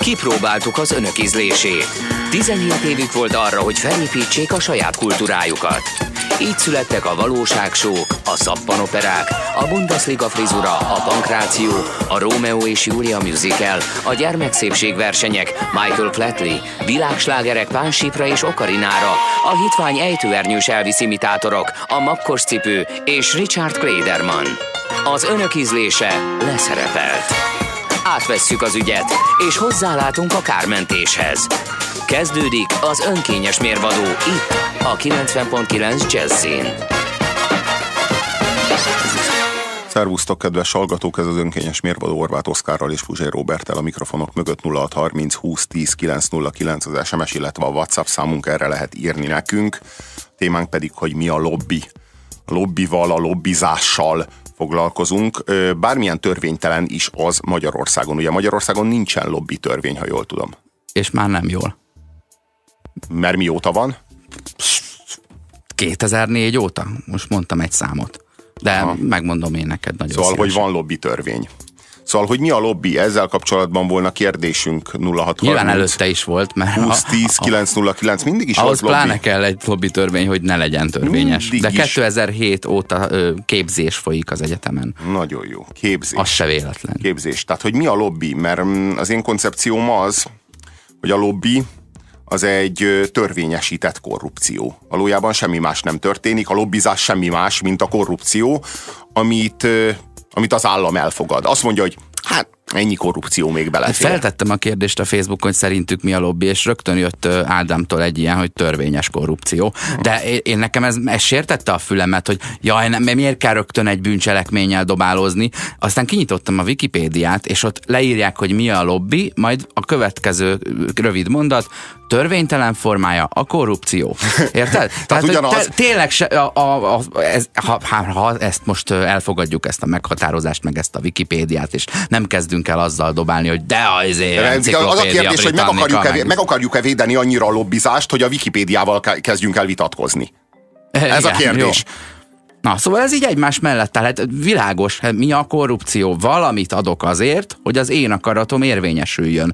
Kipróbáltuk az önök ízlését. 17 évük volt arra, hogy felépítsék a saját kultúrájukat. Így születtek a valóságsók, a szappanoperák, a Bundesliga frizura, a pankráció, a Rómeó és Júlia musical, a gyermekszépségversenyek, Michael Flatley, világslágerek Pánsípra és Okarinára, a hitvány ejtőernyős Elvis imitátorok, a makkos cipő és Richard Klederman. Az önök ízlése leszerepelt. Átvesszük az ügyet, és hozzálátunk a kármentéshez. Kezdődik az önkényes mérvadó itt, a 90.9 Jazzin. Szervusztok, kedves hallgatók, ez az önkényes mérvadó Horváth Oszkárral és Puzsér Róberttel, a mikrofonok mögött 0630 20 10 909 az SMS, illetve a WhatsApp számunk, erre lehet írni nekünk. A témánk pedig, hogy mi a lobby. A lobbival, a lobbizással foglalkozunk. Bármilyen törvénytelen is az Magyarországon. Ugye Magyarországon nincsen lobby törvény, ha jól tudom. És már nem jól. Mert mióta van? 2004 óta? Most mondtam egy számot. De megmondom én neked nagyon Szóval, szívesen. hogy van lobby törvény. Szóval, hogy mi a lobby? Ezzel kapcsolatban volna kérdésünk 0630. Nyilván előtte is volt, mert 20 10 909 mindig is ahhoz volt lobby. pláne kell egy lobby törvény, hogy ne legyen törvényes. Mindig de is. 2007 óta képzés folyik az egyetemen. Nagyon jó. Képzés. Az se véletlen. Képzés. Tehát, hogy mi a lobby? Mert az én koncepcióm az, hogy a lobby az egy törvényesített korrupció. Valójában semmi más nem történik, a lobbizás semmi más, mint a korrupció, amit az állam elfogad. Azt mondja, hogy hát ennyi korrupció még belefér. Feltettem a kérdést a Facebookon, hogy szerintük mi a lobby, és rögtön jött Ádámtól egy ilyen, hogy törvényes korrupció. De én nekem ez sértette a fülemet, hogy jaj, nem, miért kell rögtön egy bűncselekménnyel dobálózni. Aztán kinyitottam a Wikipédiát, és ott leírják, hogy mi a lobby, majd a következő rövid mondat, törvénytelen formája a korrupció. Érted? Tehát tényleg ha ezt most elfogadjuk, ezt a meghatározást, meg ezt a Wikipédiát, és nem kezdünk el azzal dobálni, hogy de az a kérdés, hogy meg akarjuk-e védeni annyira a lobbizást, hogy a Wikipédiával kezdjünk el vitatkozni. Ez a kérdés. Jó. Na, szóval ez így egymás mellett áll. Hát világos, mi a korrupció? Valamit adok azért, hogy az én akaratom érvényesüljön.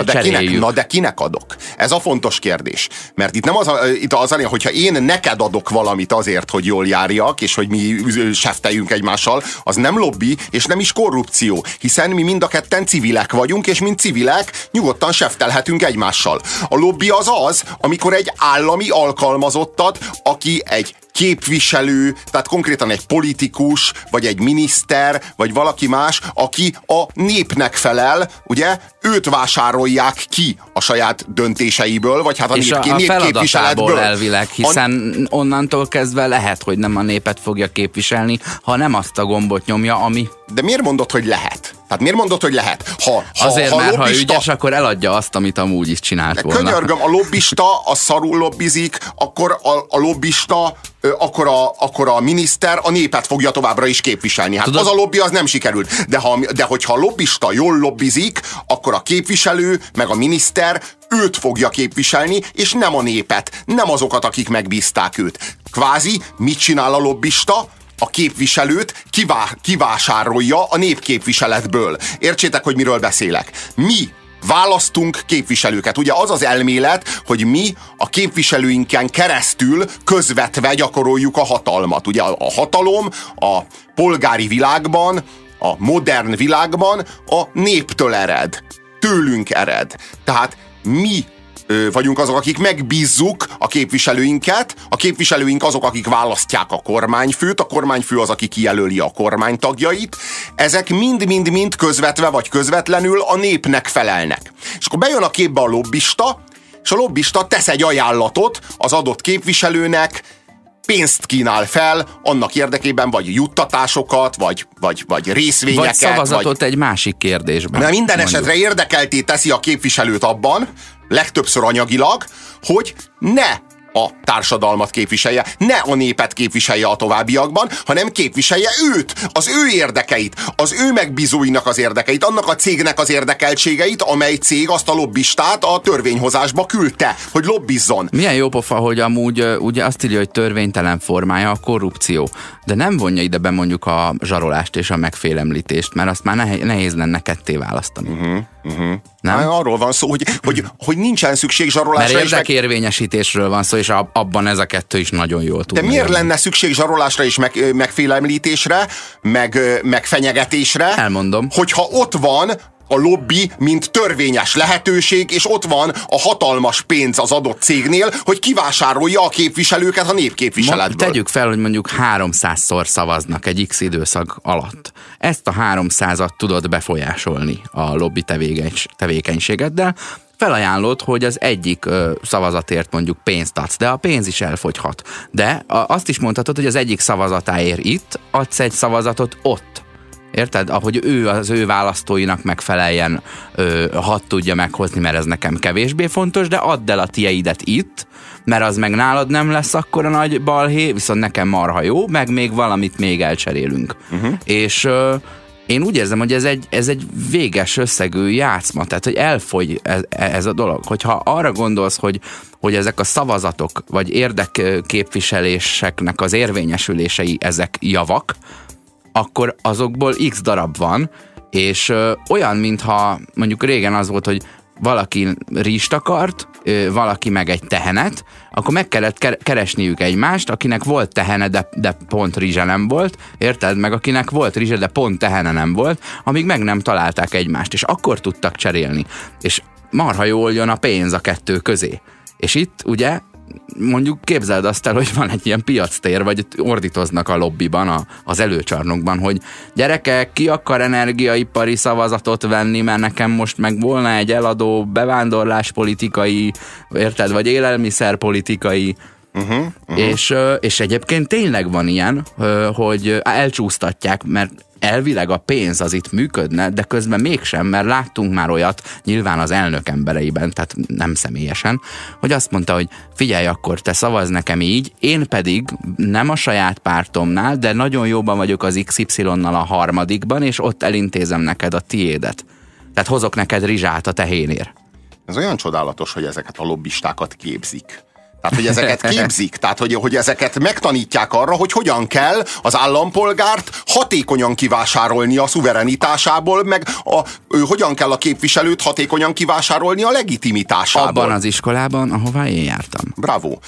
Na de kinek adok? Ez a fontos kérdés. Mert itt nem az, hogyha én neked adok valamit azért, hogy jól járjak, és hogy mi sefteljünk egymással, az nem lobby, és nem is korrupció. Hiszen mi mind a ketten civilek vagyunk, és mint civilek nyugodtan seftelhetünk egymással. A lobby az, amikor egy állami alkalmazottat, aki egy képviselő, tehát konkrétan egy politikus, vagy egy miniszter, vagy valaki más, aki a népnek felel, ugye, őt vásárolják ki a saját döntéseiből, vagy hát a feladatából elvileg, hiszen onnantól kezdve lehet, hogy nem a népet fogja képviselni, ha nem azt a gombot nyomja, ami... De miért mondod, hogy lehet? Tehát miért mondod, hogy lehet? Ha ügyes, akkor eladja azt, amit amúgy is csinált volna. Könyörgöm, a lobbista, a szarul lobbizik, akkor a lobbista, akkor a miniszter a népet fogja továbbra is képviselni. Hát az a lobby, az nem sikerült. De hogyha a lobbista jól lobbizik, akkor a képviselő, meg a miniszter őt fogja képviselni, és nem a népet, nem azokat, akik megbízták őt. Kvázi, mit csinál a lobbista? A képviselőt kivásárolja a népképviseletből. Értsétek, hogy miről beszélek. Mi választunk képviselőket. Ugye az az elmélet, hogy mi a képviselőinken keresztül közvetve gyakoroljuk a hatalmat. Ugye a hatalom a polgári világban, a modern világban a néptől ered. Tőlünk ered. Tehát mi vagyunk azok, akik megbízzuk a képviselőinket, a képviselőink azok, akik választják a kormányfőt, a kormányfő az, aki kijelöli a kormánytagjait, ezek mind-mind-mind közvetve vagy közvetlenül a népnek felelnek. És akkor bejön a képbe a lobbista, és a lobbista tesz egy ajánlatot az adott képviselőnek, pénzt kínál fel annak érdekében, vagy juttatásokat, vagy részvényeket. Vagy szavazatot egy másik kérdésben. De minden esetre érdekelté teszi a képviselőt abban, legtöbbször anyagilag, hogy ne a társadalmat képviselje, ne a népet képviselje a továbbiakban, hanem képviselje őt, az ő érdekeit, az ő megbízóinak az érdekeit, annak a cégnek az érdekeltségeit, amely cég azt a lobbistát a törvényhozásba küldte, hogy lobbizzon. Milyen jó pofa, hogy amúgy ugye azt írja, hogy törvénytelen formája a korrupció, de nem vonja ide be mondjuk a zsarolást és a megfélemlítést, mert azt már nehéz lenne ketté választani. Nem? Arról van szó, hogy nincsen szükség zsarolásra. Mert érdekérvényesítésről van szó, és abban ez a kettő is nagyon jól tud. De miért lenne szükség zsarolásra és megfélemlítésre, meg fenyegetésre? Elmondom. Hogyha ott van a lobby, mint törvényes lehetőség, és ott van a hatalmas pénz az adott cégnél, hogy kivásárolja a képviselőket a népképviseletből. Tegyük fel, hogy mondjuk 300-szor szavaznak egy X időszak alatt. Ezt a 300-at tudod befolyásolni a lobby tevékenységeddel. Felajánlod, hogy az egyik szavazatért mondjuk pénzt adsz, de a pénz is elfogyhat. De azt is mondhatod, hogy az egyik szavazatáért itt adsz egy szavazatot ott. Érted? Ahogy ő az ő választóinak megfeleljen, hadd tudja meghozni, mert ez nekem kevésbé fontos, de add el a tieidet itt, mert az meg nálad nem lesz akkora nagy balhé, viszont nekem marha jó, meg még valamit még elcserélünk. És én úgy érzem, hogy ez egy véges összegű játszma, tehát hogy elfogy ez a dolog. Hogyha arra gondolsz, hogy ezek a szavazatok, vagy érdekképviseléseknek az érvényesülései, ezek javak, akkor azokból X darab van, és olyan, mintha mondjuk régen az volt, hogy valaki rizst akart, valaki meg egy tehenet, akkor meg kellett keresniük egymást, akinek volt tehene, de pont rizse nem volt, érted? Meg akinek volt rizse, de pont tehene nem volt, amíg meg nem találták egymást, és akkor tudtak cserélni. És marha jól jön a pénz a kettő közé. És itt ugye mondjuk képzeld azt el, hogy van egy ilyen piactér, vagy ordítoznak a lobbiban, az előcsarnokban, hogy gyerekek, ki akar energiaipari szavazatot venni, mert nekem most meg volna egy eladó bevándorláspolitikai, érted, vagy élelmiszerpolitikai, És egyébként tényleg van ilyen, hogy elcsúsztatják, mert elvileg a pénz az itt működne, de közben mégsem, mert láttunk már olyat, nyilván az elnök embereiben, tehát nem személyesen, hogy azt mondta, hogy figyelj, akkor te szavazz nekem így, én pedig nem a saját pártomnál, de nagyon jóban vagyok az XY-nal a harmadikban, és ott elintézem neked a tiédet. Tehát hozok neked rizsát a tehénér. Ez olyan csodálatos, hogy ezeket a lobbistákat képzik. Tehát, hogy ezeket képzik, tehát, hogy ezeket megtanítják arra, hogy hogyan kell az állampolgárt hatékonyan kivásárolni a szuverenitásából, meg hogyan kell a képviselőt hatékonyan kivásárolni a legitimitásából. Abban az iskolában, ahová én jártam. Bravo.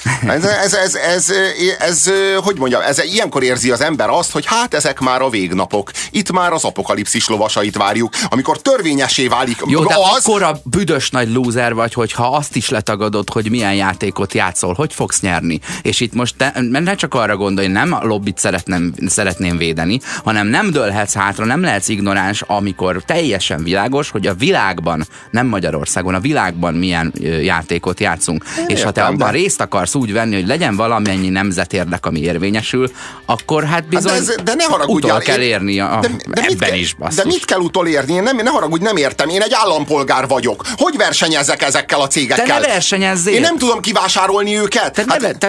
Ez hogy mondjam, ilyenkor érzi az ember azt, hogy hát ezek már a végnapok. Itt már az apokalipszis lovasait várjuk, amikor törvényessé válik. Jó, de akkora büdös nagy lúzer vagy, hogyha azt is letagadod, hogy milyen játékot játszol, hogy fogsz nyerni. És itt most ne csak arra gondolj, nem a lobbit szeretném védeni, hanem nem dőlhetsz hátra, nem lehetsz ignoráns, amikor teljesen világos, hogy a világban, nem Magyarországon, a világban milyen játékot játszunk. És ha te abban részt akarsz úgy venni, hogy legyen valamennyi nemzetérdek, ami érvényesül, akkor hát bizony de ne haragudjál, utol kell érni ebben is, basszus. De mit kell utolérni? Ne haragudj, nem értem. Én egy állampolgár vagyok. Hogy versenyezek ezekkel a cégekkel? Te ne versenyezzél! Én nem tudom kivásárolni őket.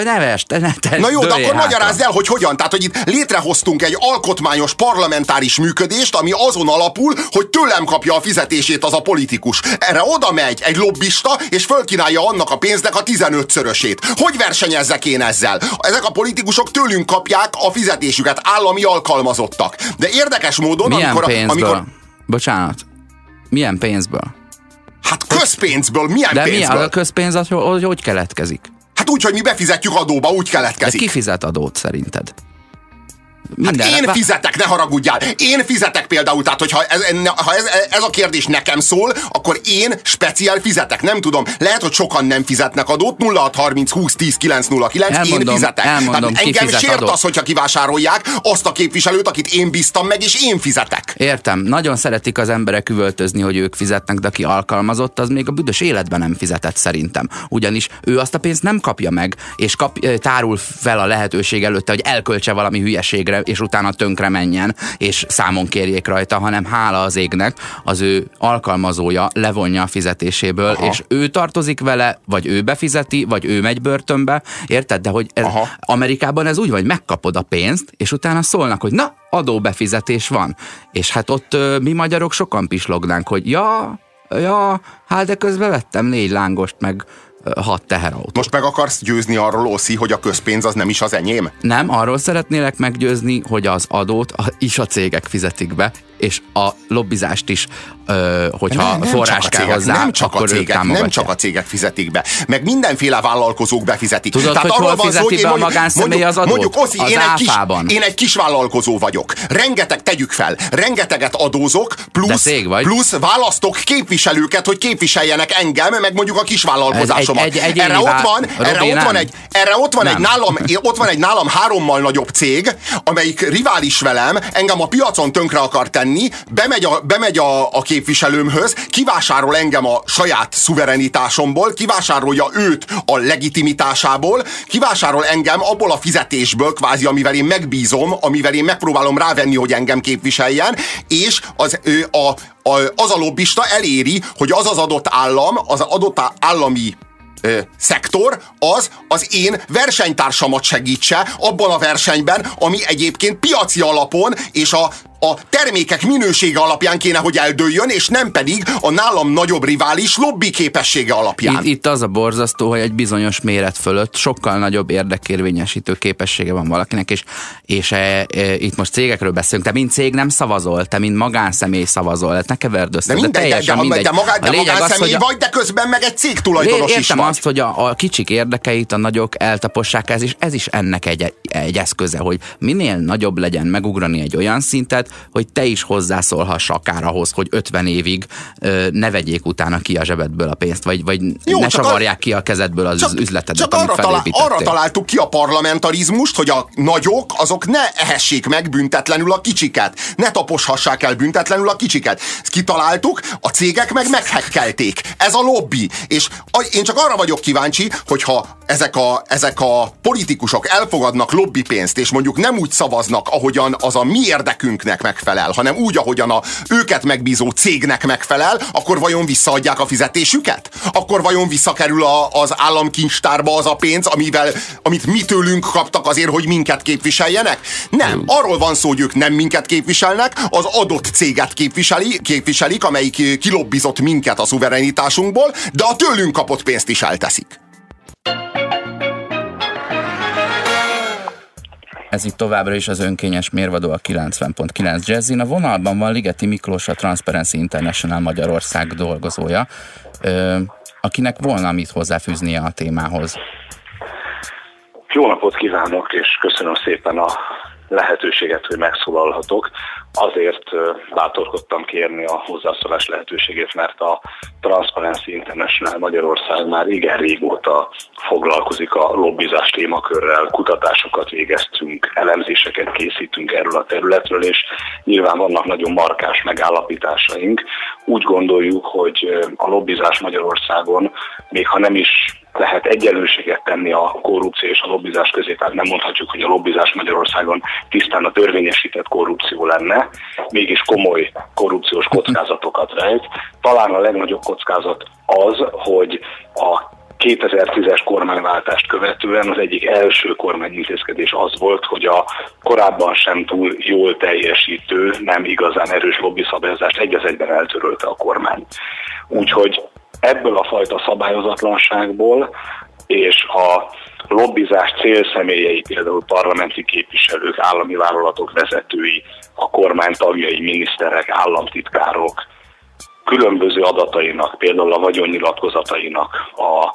Na jó, de akkor magyarázd el, hogy hogyan. Tehát, hogy itt létrehoztunk egy alkotmányos parlamentáris működést, ami azon alapul, hogy tőlem kapja a fizetését az a politikus. Erre oda megy egy lobbista, és fölkínálja annak a pénznek a 15-szörösét. Hogy versenyezzek én ezzel? Ezek a politikusok tőlünk kapják a fizetésüket, állami alkalmazottak. De érdekes módon, milyen pénzből? Bocsánat. Milyen pénzből? Hát közpénzből. Milyen de pénzből? De a közpénz az hogy keletkezik? Hát úgy, hogy mi befizetjük adóba, úgy keletkezik. De ki fizet adót szerinted? Hát én fizetek, ne haragudjál. Én fizetek például, tehát hogyha ez a kérdés nekem szól, akkor én speciál fizetek. Nem tudom, lehet, hogy sokan nem fizetnek adót, 0630 20 10 909, én fizetek. Elmondom, engem sért adót. Az, hogyha kivásárolják azt a képviselőt, akit én bíztam meg, és én fizetek. Értem, nagyon szeretik az emberek üvöltözni, hogy ők fizetnek, de aki alkalmazott, az még a büdös életben nem fizetett szerintem. Ugyanis ő azt a pénzt nem kapja meg, és tárul fel a lehetőség előtte, hogy elköltse valami hülyeségre, és utána tönkre menjen, és számon kérjék rajta, hanem hála az égnek, az ő alkalmazója levonja a fizetéséből, és ő tartozik vele, vagy ő befizeti, vagy ő megy börtönbe, érted? De hogy Amerikában ez úgy van, hogy megkapod a pénzt, és utána szólnak, hogy na, adóbefizetés van. És hát ott mi magyarok sokan pislognánk, hogy ja, hát de közben vettem 4 lángost, meg 6 teherautó. Most meg akarsz győzni arról, Oszi, hogy a közpénz az nem is az enyém? Nem, arról szeretnélek meggyőzni, hogy az adót is a cégek fizetik be, és a lobbizást is, hogyha nem forrás kell hozzá, akkor ők támogatják. Nem csak a cégek fizetik be, meg mindenféle vállalkozók befizetik. Tudod, tehát hogy hol fizeti be a magánszemély az adót? Mondjuk, Oszi, az én egy kis vállalkozó vagyok. Tegyük fel, rengeteget adózok, plusz választok képviselőket, hogy képviseljenek engem, meg mondjuk a kis vállalkozásomat. Erre ott van egy nálam 3-mal nagyobb cég, amelyik rivális velem, engem a piacon tönkre akar tenni, bemegy a képviselőmhöz, kivásárol engem a saját szuverenitásomból, kivásárolja őt a legitimitásából, kivásárol engem abból a fizetésből, kvázi, amivel én megbízom, amivel én megpróbálom rávenni, hogy engem képviseljen, és az a lobbista eléri, hogy az adott állam, az adott állami szektor az én versenytársamat segítse abban a versenyben, ami egyébként piaci alapon és a termékek minősége alapján kéne, hogy eldőljön, és nem pedig a nálam nagyobb rivális lobby képessége alapján. Itt az a borzasztó, hogy egy bizonyos méret fölött sokkal nagyobb érdekérvényesítő képessége van valakinek, és itt most cégekről beszélünk, te mint cég nem szavazol, te mint magánszemély szavazol, hát ne keverd össze. De magánszemély vagy, de közben meg egy cég tulajdonos is vagy. Azt, hogy a kicsik érdekeit a nagyok eltapossák, ez is ennek egy eszköze, hogy minél nagyobb legyen megugrani egy olyan szintet, hogy te is hozzászólhass akár ahhoz, hogy 50 évig ne vegyék utána ki a zsebedből a pénzt, vagy ne savarják ki a kezedből az üzletedet, amit felépítettél. Arra találtuk ki a parlamentarizmust, hogy a nagyok azok ne ehessék meg büntetlenül a kicsiket, ne taposhassák el büntetlenül a kicsiket. Ezt kitaláltuk, a cégek meg meghekkelték. Ez a lobby. És én csak arra vagyok kíváncsi, hogyha ezek a politikusok elfogadnak lobbipénzt, és mondjuk nem úgy szavaznak, ahogyan az a mi érdekünknek megfelel, hanem úgy, ahogyan a őket megbízó cégnek megfelel, akkor vajon visszaadják a fizetésüket? Akkor vajon visszakerül az államkincstárba az a pénz, amit mi tőlünk kaptak azért, hogy minket képviseljenek? Nem. Arról van szó, hogy ők nem minket képviselnek, az adott céget képviselik, amelyik kilobbizott minket a szuverenitásunkból, de a tőlünk kapott pénzt is elteszik. Ez itt továbbra is az önkényes mérvadó a 90.9 Jazzin. A vonalban van Ligeti Miklós, a Transparency International Magyarország dolgozója, akinek volna mit hozzáfűznie a témához. Jó napot kívánok, és köszönöm szépen a lehetőséget, hogy megszólalhatok. Azért bátorkodtam kérni a hozzászólás lehetőségét, mert a Transparency International Magyarország már igen régóta foglalkozik a lobbizás témakörrel, kutatásokat végeztünk, elemzéseket készítünk erről a területről, és nyilván vannak nagyon markáns megállapításaink. Úgy gondoljuk, hogy a lobbizás Magyarországon, még ha nem is lehet egyenlőséget tenni a korrupció és a lobbizás közé, tehát nem mondhatjuk, hogy a lobbizás Magyarországon tisztán a törvényesített korrupció lenne, mégis komoly korrupciós kockázatokat rejt. Talán a legnagyobb kockázat az, hogy a 2010-es kormányváltást követően az egyik első kormányintézkedés az volt, hogy a korábban sem túl jól teljesítő, nem igazán erős lobbiszabályozást egy az egyben eltörölte a kormány. Úgyhogy ebből a fajta szabályozatlanságból és a lobbizás célszemélyei, például parlamenti képviselők, állami vállalatok vezetői, a kormány tagjai, miniszterek, államtitkárok különböző adatainak, például a vagyonnyilatkozatainak, a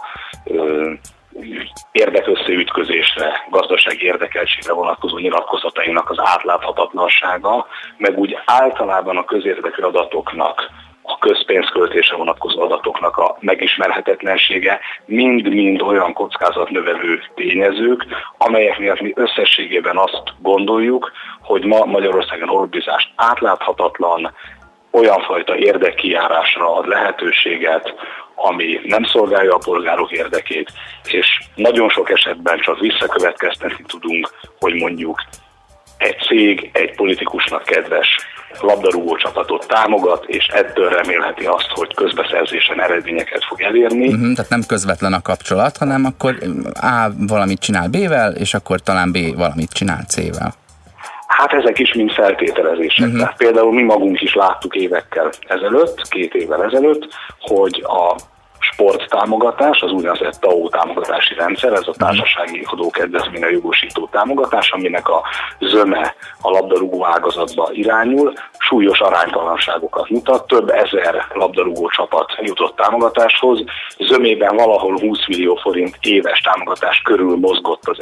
érdekösszeütközésre, gazdasági érdekeltségre vonatkozó nyilatkozatainak az átláthatatlansága, meg úgy általában a közérdekű adatoknak, a közpénzköltésre vonatkozó adatoknak a megismerhetetlensége mind-mind olyan kockázatnövelő tényezők, amelyek miatt mi összességében azt gondoljuk, hogy ma Magyarországon a lobbizás átláthatatlan, olyan fajta érdekkijárásra ad lehetőséget, ami nem szolgálja a polgárok érdekét, és nagyon sok esetben csak visszakövetkeztetni tudunk, hogy mondjuk egy cég egy politikusnak kedves labdarúgó csapatot támogat, és ettől remélheti azt, hogy közbeszerzésen eredményeket fog elérni. Tehát nem közvetlen a kapcsolat, hanem akkor A valamit csinál B-vel, és akkor talán B valamit csinál C-vel. Hát ezek is mind feltételezések. Tehát például mi magunk is láttuk évekkel ezelőtt, 2 évvel ezelőtt, hogy a sporttámogatás, az úgynevezett TAO támogatási rendszer, ez a társasági adókedvezményre jogosító támogatás, aminek a zöme a labdarúgó ágazatba irányul, súlyos aránytalanságokat mutat, több ezer labdarúgó csapat jutott támogatáshoz, zömében valahol 20 millió forint éves támogatás körül mozgott az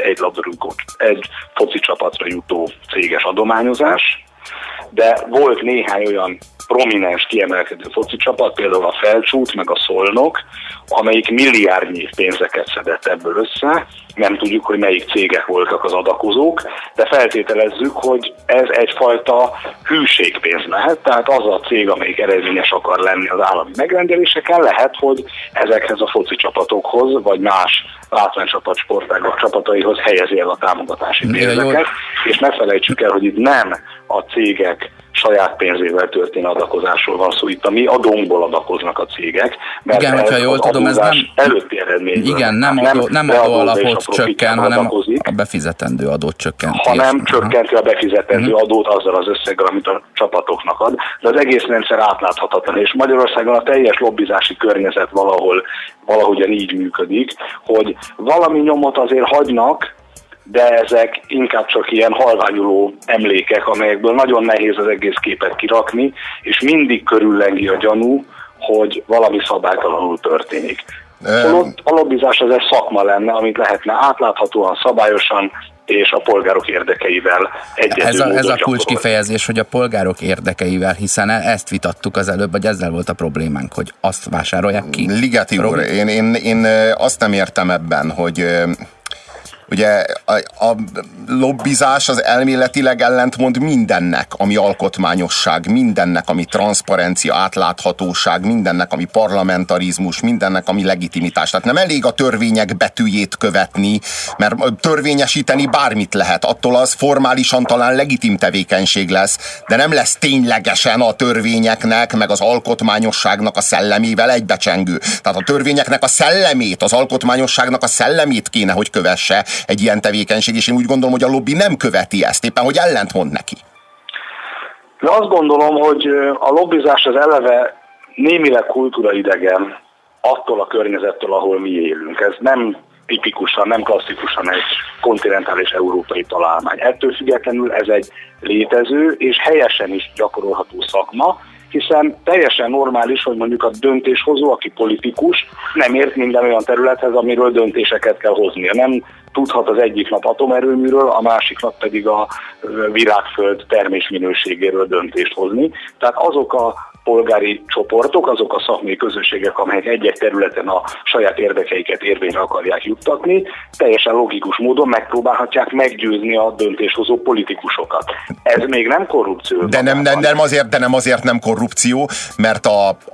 egy foci csapatra jutó céges adományozás, de volt néhány olyan prominens, kiemelkedő foci csapat, például a Felcsút, meg a Szolnok, amelyik milliárdnyi pénzeket szedett ebből össze, nem tudjuk, hogy melyik cégek voltak az adakozók, de feltételezzük, hogy ez egyfajta hűségpénz lehet, tehát az a cég, amelyik eredményes akar lenni az állami megrendeléseken, lehet, hogy ezekhez a foci csapatokhoz, vagy más látványcsapat sportágak csapataihoz helyezi el a támogatási pénzeket, és ne felejtsük el, hogy itt nem a cégek saját pénzével történő adakozásról van szó, itt a mi adónkból adakoznak a cégek, mert igen, hogyha jól tudom, ez nem előtti eredményből. Igen, nem adó alapot csökken, hanem a befizetendő adót csökkenti. Hanem csökkenti a befizetendő adót azzal az összeggel, amit a csapatoknak ad, de az egész rendszer átláthatatlan, és Magyarországon a teljes lobbizási környezet valahogyan így működik, hogy valami nyomot azért hagynak, de ezek inkább csak ilyen halványuló emlékek, amelyekből nagyon nehéz az egész képet kirakni, és mindig körüllengi a gyanú, hogy valami szabálytalanul történik. A lobbizás az egy szakma lenne, amit lehetne átláthatóan, szabályosan és a polgárok érdekeivel egyező módon Ez a kulcs kifejezés, hogy a polgárok érdekeivel, hiszen ezt vitattuk az előbb, vagy ezzel volt a problémánk, hogy azt vásárolják ki. Ligeti úr, én azt nem értem ebben, hogy ugye a lobbizás az elméletileg ellentmond mindennek, ami alkotmányosság, mindennek, ami transzparencia, átláthatóság, mindennek, ami parlamentarizmus, mindennek, ami legitimitás. Tehát nem elég a törvények betűjét követni, mert törvényesíteni bármit lehet. Attól az formálisan talán legitim tevékenység lesz, de nem lesz ténylegesen a törvényeknek, meg az alkotmányosságnak a szellemével egybecsengő. Tehát a törvényeknek a szellemét, az alkotmányosságnak a szellemét kéne, hogy kövesse egy ilyen tevékenység, és én úgy gondolom, hogy a lobby nem követi ezt, éppen hogy ellentmond neki. De azt gondolom, hogy a lobbizás az eleve némileg kultúraidegen attól a környezettől, ahol mi élünk. Ez nem tipikusan, nem klasszikusan egy kontinentális európai találmány. Ettől függetlenül ez egy létező és helyesen is gyakorolható szakma, hiszen teljesen normális, hogy mondjuk a döntéshozó, aki politikus, nem ért minden olyan területhez, amiről döntéseket kell hoznia. Nem tudhat az egyik nap atomerőműről, a másik nap pedig a virágföld termésminőségéről döntést hozni. Tehát azok a polgári csoportok, azok a szakmai közösségek, amelyek egy-egy területen a saját érdekeiket érvényre akarják juttatni, teljesen logikus módon megpróbálhatják meggyőzni a döntéshozó politikusokat. Ez még nem korrupció. De nem azért nem korrupció, mert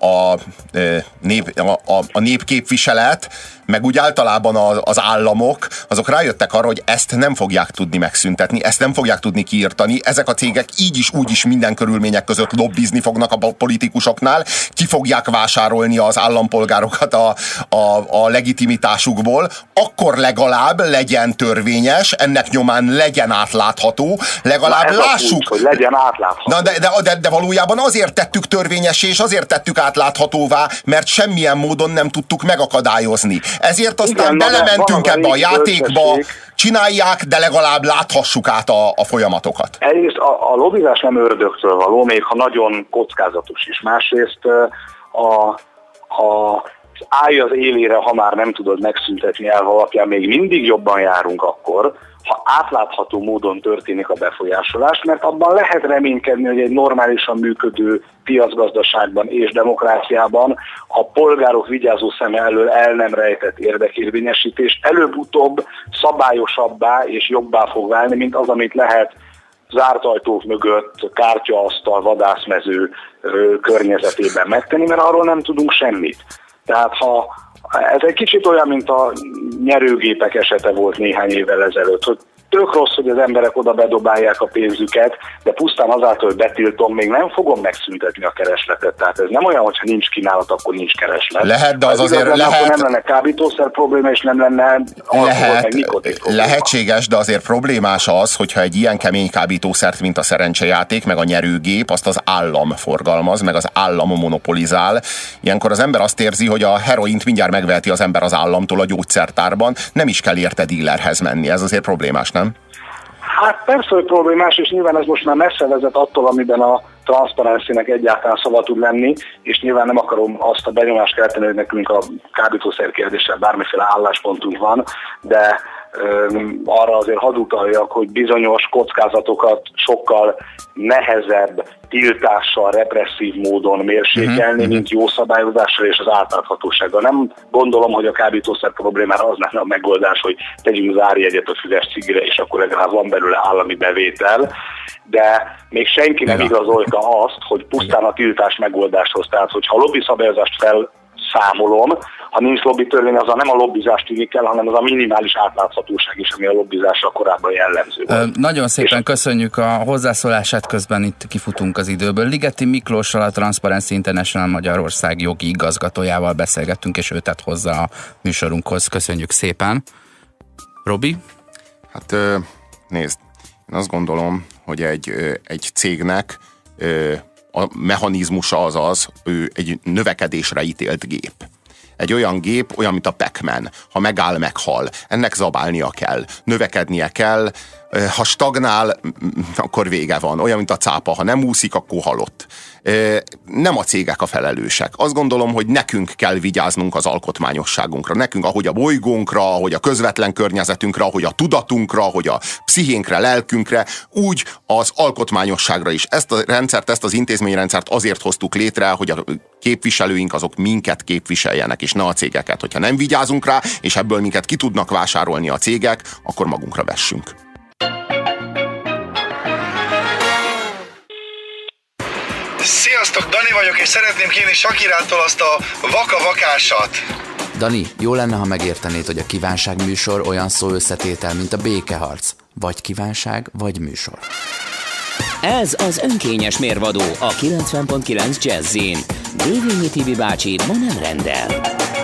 a népképviselet, meg úgy általában az államok, azok rájöttek arra, hogy ezt nem fogják tudni megszüntetni, ezt nem fogják tudni kiirtani. Ezek a cégek így is, úgy is minden körülmények között lobbizni fognak a politikusoknál, ki fogják vásárolni az állampolgárokat a legitimitásukból, akkor legalább legyen törvényes, ennek nyomán legyen átlátható, legalább lássuk. Hogy legyen átlátható. De valójában azért tettük törvényessé, és azért tettük átláthatóvá, mert semmilyen módon nem tudtuk megakadályozni. Ezért aztán belementünk ebbe a játékba, csinálják, de legalább láthassuk át a folyamatokat. Egyrészt a lobbizás nem ördögtől való, még ha nagyon kockázatos is. Másrészt állj az élére, ha már nem tudod megszüntetni elv alapján, még mindig jobban járunk akkor, ha átlátható módon történik a befolyásolás, mert abban lehet reménykedni, hogy egy normálisan működő piacgazdaságban és demokráciában a polgárok vigyázó szeme elől el nem rejtett érdekérvényesítés előbb-utóbb szabályosabbá és jobbá fog válni, mint az, amit lehet zárt ajtók mögött, kártyaasztal, vadászmező környezetében megtenni, mert arról nem tudunk semmit. Tehát ez egy kicsit olyan, mint a nyerőgépek esete volt néhány évvel ezelőtt, hogy tök rossz, hogy az emberek oda bedobálják a pénzüket, de pusztán azáltal, hogy betiltom, még nem fogom megszüntetni a keresletet. Tehát ez nem olyan, hogyha nincs kínálat, akkor nincs kereslet. Lehet, de az azért lehet... Akkor nem lenne kábítószer probléma, és nem lenne alkohol, meg nikotin probléma. Lehetséges, de azért problémás az, hogyha egy ilyen kemény kábítószert, mint a szerencsejáték, meg a nyerőgép, azt az állam forgalmaz, meg az állam monopolizál. Ilyenkor az ember azt érzi, hogy a heroint mindjárt megveheti az ember az államtól a gyógyszertárban, nem is kell érte dílerhez menni. Ez azért problémás, nem? Hát persze, hogy problémás, és nyilván ez most már messze vezet attól, amiben a transzparenciának egyáltalán szava tud lenni, és nyilván nem akarom azt a benyomást kelteni, hogy nekünk a kábítószer kérdéssel bármiféle álláspontunk van, de arra azért hadd utaljak, hogy bizonyos kockázatokat sokkal nehezebb tiltással, represszív módon mérsékelni, mint jó szabályozással és az átláthatósággal. Nem gondolom, hogy a kábítószer problémára az lenne a megoldás, hogy tegyünk zárjegyet a füves cigire, és akkor legalább van belőle állami bevétel, de még senki nem igazolta azt, hogy pusztán a tiltás megoldáshoz. Tehát, hogyha a lobby szabályozást felszámolom, ha nincs lobbitörvény, az nem a lobbizást tűnik el, hanem az a minimális átláthatóság is, ami a lobbizásra korábban jellemző volt. Nagyon szépen köszönjük a hozzászólását, közben itt kifutunk az időből. Ligeti Miklóssal, a Transparency International Magyarország jogi igazgatójával beszélgettünk, és ő tett hozzá a műsorunkhoz. Köszönjük szépen. Robi? Hát nézd, én azt gondolom, hogy egy cégnek a mechanizmusa az, ő egy növekedésre ítélt gép. Egy olyan gép, olyan, mint a Pac-Man. Ha megáll, meghal. Ennek zabálnia kell, növekednie kell. Ha stagnál, akkor vége van. Olyan, mint a cápa. Ha nem úszik, akkor halott. Nem a cégek a felelősek. Azt gondolom, hogy nekünk kell vigyáznunk az alkotmányosságunkra. Nekünk, ahogy a bolygónkra, ahogy a közvetlen környezetünkre, ahogy a tudatunkra, ahogy a pszichénkre, lelkünkre, úgy az alkotmányosságra is. Ezt a rendszert, ezt az intézményrendszert azért hoztuk létre, hogy a képviselőink azok minket képviseljenek, és ne a cégeket. Hogyha nem vigyázunk rá, és ebből minket ki tudnak vásárolni a cégek, akkor magunkra vessünk. Sziasztok, Dani vagyok, és szeretném kérni Shakirától azt a vaka-vakásat. Dani, jó lenne, ha megértenéd, hogy a kívánság műsor olyan szó összetétel, mint a békeharc. Vagy kívánság, vagy műsor. Ez az önkényes mérvadó a 90.9 Jazzin. Dévényi Tibi bácsi ma nem rendel.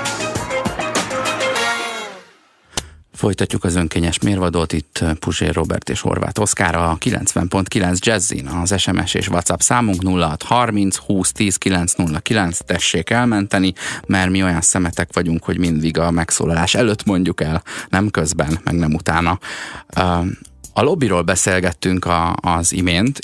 Folytatjuk az önkényes mérvadót, itt Puzsér Robert és Horváth Oszkár, a 90.9 Jazzin, az SMS és WhatsApp számunk 0630 20 10 909, tessék elmenteni, mert mi olyan szemetek vagyunk, hogy mindig a megszólalás előtt mondjuk el, nem közben, meg nem utána. A lobbyról beszélgettünk az imént,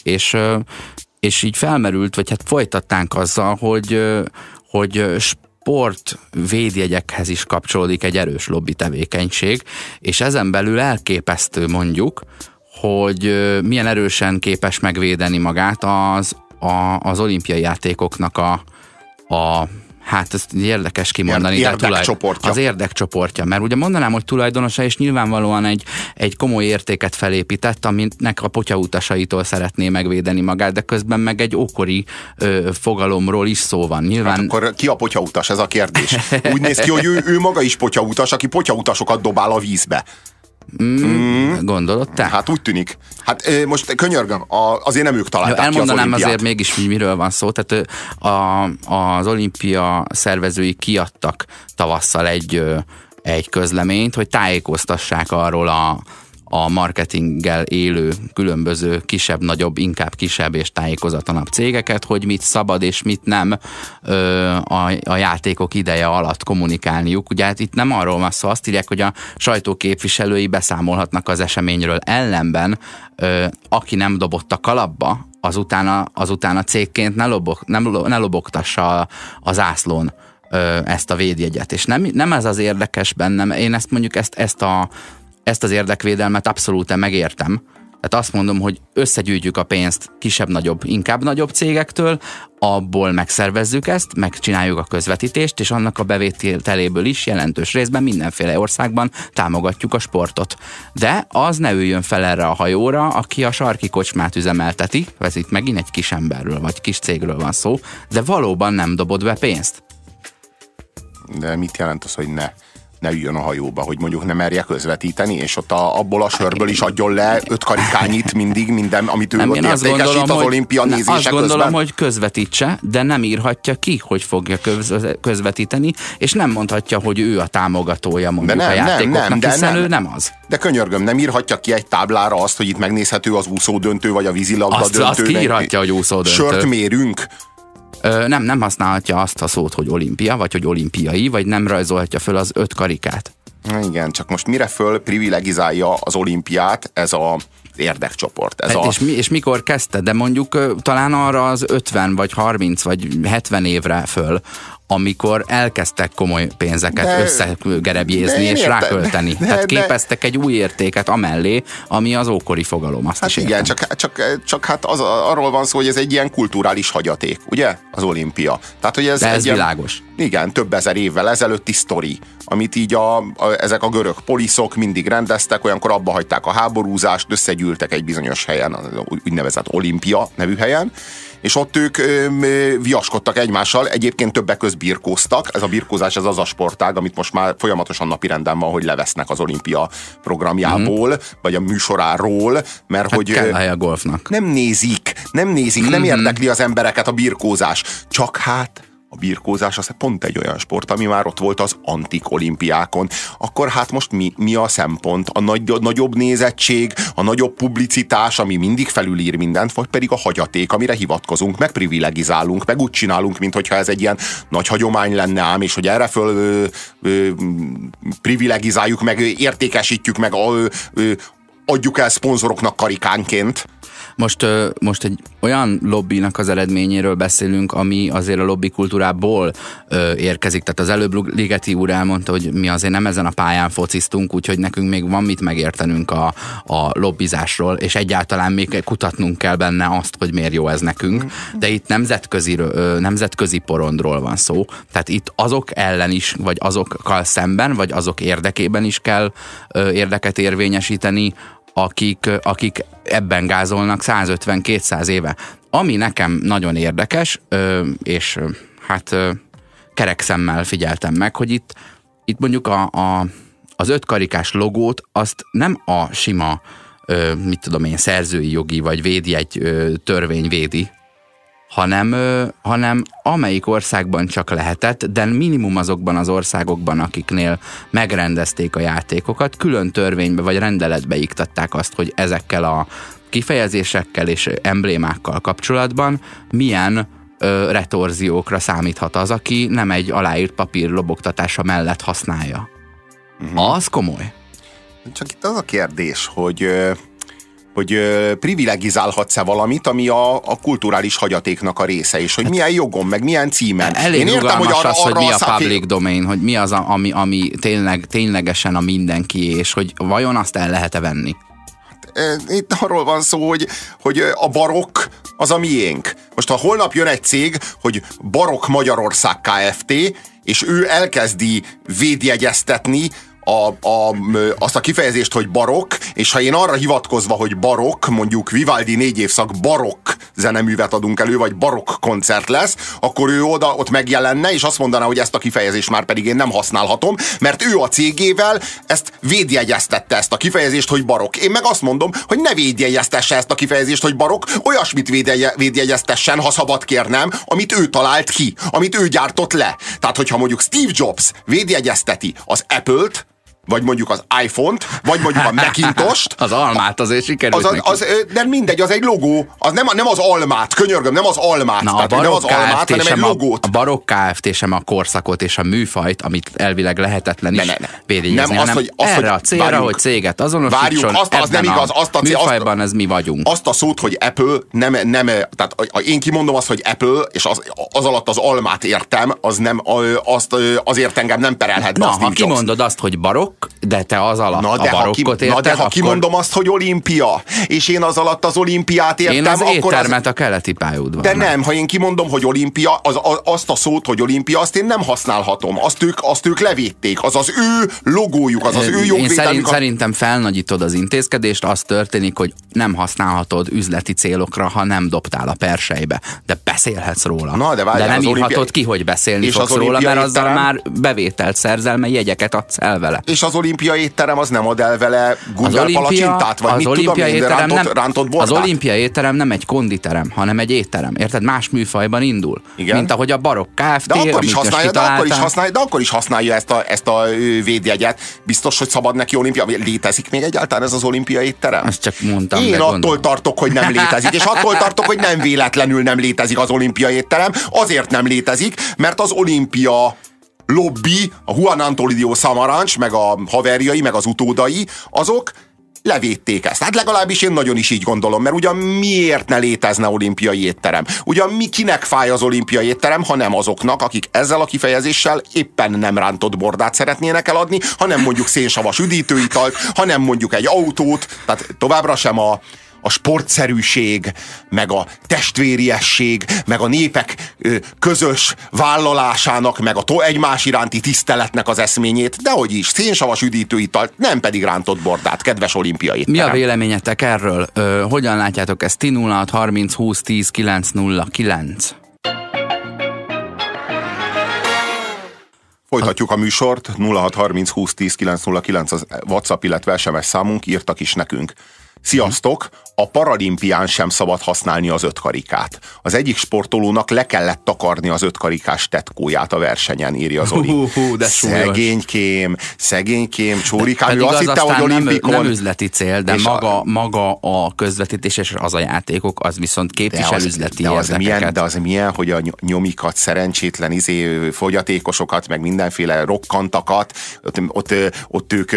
és így felmerült, vagy hát folytattánk azzal, hogy sportvédjegyekhez is kapcsolódik egy erős lobby tevékenység, és ezen belül elképesztő mondjuk, hogy milyen erősen képes megvédeni magát az olimpiai játékoknak hát ez érdekes kimondani, az érdekcsoportja, mert ugye mondanám, hogy tulajdonosa, és nyilvánvalóan egy komoly értéket felépített, aminek a potyautasaitól szeretné megvédeni magát, de közben meg egy ókori fogalomról is szó van. Nyilván... Hát akkor ki a potyautas, ez a kérdés? Úgy néz ki, hogy ő maga is potyautas, aki potyautasokat dobál a vízbe. Gondolod te? Hát úgy tűnik. Hát most könyörgöm, azért nem ők találták ki az olimpiát. Elmondanám azért mégis, hogy miről van szó. Tehát az olimpia szervezői kiadtak tavasszal egy közleményt, hogy tájékoztassák arról a marketinggel élő különböző kisebb-nagyobb, inkább kisebb és tájékozatlanabb cégeket, hogy mit szabad és mit nem a játékok ideje alatt kommunikálniuk. Ugye hát itt nem arról van szó, azt írják, hogy a sajtóképviselői beszámolhatnak az eseményről, ellenben aki nem dobott a kalapba, azután a cégként ne lobogtassa a zászlón ezt a védjegyet. És nem ez az érdekes bennem, én ezt az érdekvédelmet abszolút megértem. Tehát azt mondom, hogy összegyűjtjük a pénzt kisebb-nagyobb, inkább nagyobb cégektől, abból megszervezzük ezt, megcsináljuk a közvetítést, és annak a bevételéből is jelentős részben mindenféle országban támogatjuk a sportot. De az ne üljön fel erre a hajóra, aki a sarki kocsmát üzemelteti, ez itt megint egy kis emberről, vagy kis cégről van szó, de valóban nem dobod be pénzt. De mit jelent az, hogy ne? ne üljön a hajóba, hogy mondjuk nem merje közvetíteni, és ott abból a sörből is adjon le 5 karikányit mindig, minden, amit ő ott értékesít az olimpia nézése azt gondolom, közben. hogy közvetítse, de nem írhatja ki, hogy fogja közvetíteni, és nem mondhatja, hogy ő a támogatója mondjuk a játékoknak, hiszen ő nem az. De könyörgöm, nem írhatja ki egy táblára azt, hogy itt megnézhető az úszódöntő, vagy a vízilabda döntő. Azt kiírhatja, hogy úszódöntő. Sört mérünk. Nem használhatja azt a szót, hogy olimpia, vagy hogy olimpiai, vagy nem rajzolhatja föl az 5 karikát. Igen, csak most mire föl privilegizálja az olimpiát ez az érdekcsoport? És mikor kezdte? De mondjuk talán arra az 50 vagy 30 vagy 70 évre föl, amikor elkezdtek komoly pénzeket összegerebjézni és rákölteni. Tehát képeztek egy új értéket amellé, ami az ókori fogalom. Azt is igen, csak hát arról van szó, hogy ez egy ilyen kulturális hagyaték, ugye? Az olimpia. Tehát, hogy ez világos. Igen, több ezer évvel ezelőtti sztori, amit így ezek a görög poliszok mindig rendeztek, olyankor abba hagyták a háborúzást, összegyűltek egy bizonyos helyen, úgynevezett Olimpia nevű helyen, és ott ők viaskodtak egymással, egyébként többek között birkóztak. Ez a birkózás, ez az a sportág, amit most már folyamatosan napirenden van, hogy levesznek az olimpia programjából, vagy a műsoráról, mert hát hogy kell a golfnak. Nem nézik, nem érdekli az embereket a birkózás. Csak hát a birkózás az pont egy olyan sport, ami már ott volt az antik olimpiákon. Akkor hát most mi a szempont? A nagyobb nézettség, a nagyobb publicitás, ami mindig felülír mindent, vagy pedig a hagyaték, amire hivatkozunk, meg privilegizálunk, meg úgy csinálunk, mintha ez egy ilyen nagy hagyomány lenne ám, és hogy erre föl privilegizáljuk, meg értékesítjük, meg adjuk el szponzoroknak karikánként. Most egy olyan lobbynak az eredményéről beszélünk, ami azért a lobby kultúrából érkezik. Tehát az előbb Ligeti úr elmondta, hogy mi azért nem ezen a pályán fociztunk, úgyhogy nekünk még van mit megértenünk a lobbizásról, és egyáltalán még kutatnunk kell benne azt, hogy miért jó ez nekünk. De itt nemzetközi porondról van szó. Tehát itt azok ellen is, vagy azokkal szemben, vagy azok érdekében is kell érdeket érvényesíteni, akik ebben gázolnak 150-200 éve. Ami nekem nagyon érdekes, és hát kerek szemmel figyeltem meg, hogy itt mondjuk az 5 karikás logót azt nem a sima, mit tudom én, szerzői jogi vagy védjegy törvény védi, hanem amelyik országban csak lehetett, de minimum azokban az országokban, akiknél megrendezték a játékokat, külön törvénybe vagy rendeletbe iktatták azt, hogy ezekkel a kifejezésekkel és emblémákkal kapcsolatban milyen retorziókra számíthat az, aki nem egy aláírt papír lobogtatása mellett használja. Az komoly. Csak itt az a kérdés, hogy privilegizálhatsz-e valamit, ami a kulturális hagyatéknak a része, és hogy milyen jogon, meg milyen címen. Elég rugalmas az, hogy mi a public domain, hogy mi az, ami ténylegesen a mindenki, és hogy vajon azt el lehet-e venni? Itt arról van szó, hogy a barokk az a miénk. Most ha holnap jön egy cég, hogy Barokk Magyarország Kft., és ő elkezdi védjegyeztetni azt a kifejezést, hogy barokk, és ha én arra hivatkozva, hogy barokk, mondjuk Vivaldi 4 évszak barokk zeneművet adunk elő, vagy barokk koncert lesz, akkor ő ott megjelenne, és azt mondaná, hogy ezt a kifejezést már pedig én nem használhatom, mert ő a cégével ezt védjegyeztette, ezt a kifejezést, hogy barokk. Én meg azt mondom, hogy ne védjegyeztesse ezt a kifejezést, hogy barokk, olyasmit védjegyeztessen, ha szabad kérnem, amit ő talált ki, amit ő gyártott le. Tehát, hogyha mondjuk Steve Jobs védjegyezteti az Apple-t, vagy mondjuk az iPhone-t, vagy mondjuk a Macintost. Az almát azért sikerült de mindegy, az egy logó. Az nem az almát, könyörgöm, nem az almát. Na, tehát, nem az almát, hanem egy logót. A Barokk Kft. Sem a korszakot és a műfajt, amit elvileg lehetetlen is védjegyezni, hanem erre a célra, hogy céget azonosítson, ebben a műfajban ez mi vagyunk. Azt a szót, hogy Apple, nem tehát én kimondom azt, hogy Apple, és az alatt az almát értem, az ért engem nem perelhet be. Na, ha kimondod azt, hogy Barokk, barokk, de te az alatt a barokkot érted, na de ha kimondom azt, hogy olimpia, és én az alatt az olimpiát értem, én az akkor éttermet a keleti pályaudvarnál. De nem, ha én kimondom, hogy olimpia, azt a szót, hogy olimpia, azt én nem használhatom. Azt ők levédték. Az az ő logójuk, az az ő jogvédelmük. Szerintem felnagyítod az intézkedést, az történik, hogy nem használhatod üzleti célokra, ha nem dobtál a persejbe. De beszélhetsz róla. Na, de nem írhatod ki, hogy beszélni fogsz róla, mert azzal már bevételt szerzel, mert jegyeket adsz el vele. És az olimpiai étterem az nem ad el vele gundel palacsintát? Vagy mit tudom én, rántott bordát? Az olimpiai étterem nem egy konditerem, hanem egy étterem. Érted? Más műfajban indul. Igen? Mint ahogy a barokk Kft. De akkor is használja ezt a védjegyet. Biztos, hogy szabad neki olimpia. Létezik még egyáltalán ez az olimpiai étterem? Ezt csak mondtam. Én attól tartok, hogy nem létezik. És attól tartok, hogy nem véletlenül nem létezik az olimpiai étterem. Azért nem létezik, mert az olimpia lobby, a Juan Antonio Samaranch, meg a haverjai, meg az utódai, azok levédték ezt. Hát legalábbis én nagyon is így gondolom, mert ugyan miért ne létezne olimpiai étterem? Ugyan kinek fáj az olimpiai étterem, ha nem azoknak, akik ezzel a kifejezéssel éppen nem rántott bordát szeretnének eladni, hanem mondjuk szénsavas üdítőitalt, hanem mondjuk egy autót, tehát továbbra sem a sportszerűség, meg a testvériesség, meg a népek közös vállalásának, meg a egymás iránti tiszteletnek az eszményét, dehogy is, szénsavas üdítőitalt, nem pedig rántott bordát, kedves olimpiai étterem. Mi a véleményetek erről? Hogyan látjátok ezt? 06 30 20 10 909. Folytatjuk a műsort, 06 30 20 10 909 az WhatsApp, illetve SMS számunk, írtak is nekünk. Sziasztok! A paralimpián sem szabad használni az ötkarikát. Az egyik sportolónak le kellett takarni az ötkarikás tetkóját a versenyen, írja Zoli. De szegénykém, csórikám. Ő azt hitte, hogy olimpikon... Nem üzleti cél, de maga a közvetítés és az a játékok, az viszont képvisel üzleti érdekeket. De az milyen, hogy a nyomikat, szerencsétlen fogyatékosokat, meg mindenféle rokkantakat, ott ők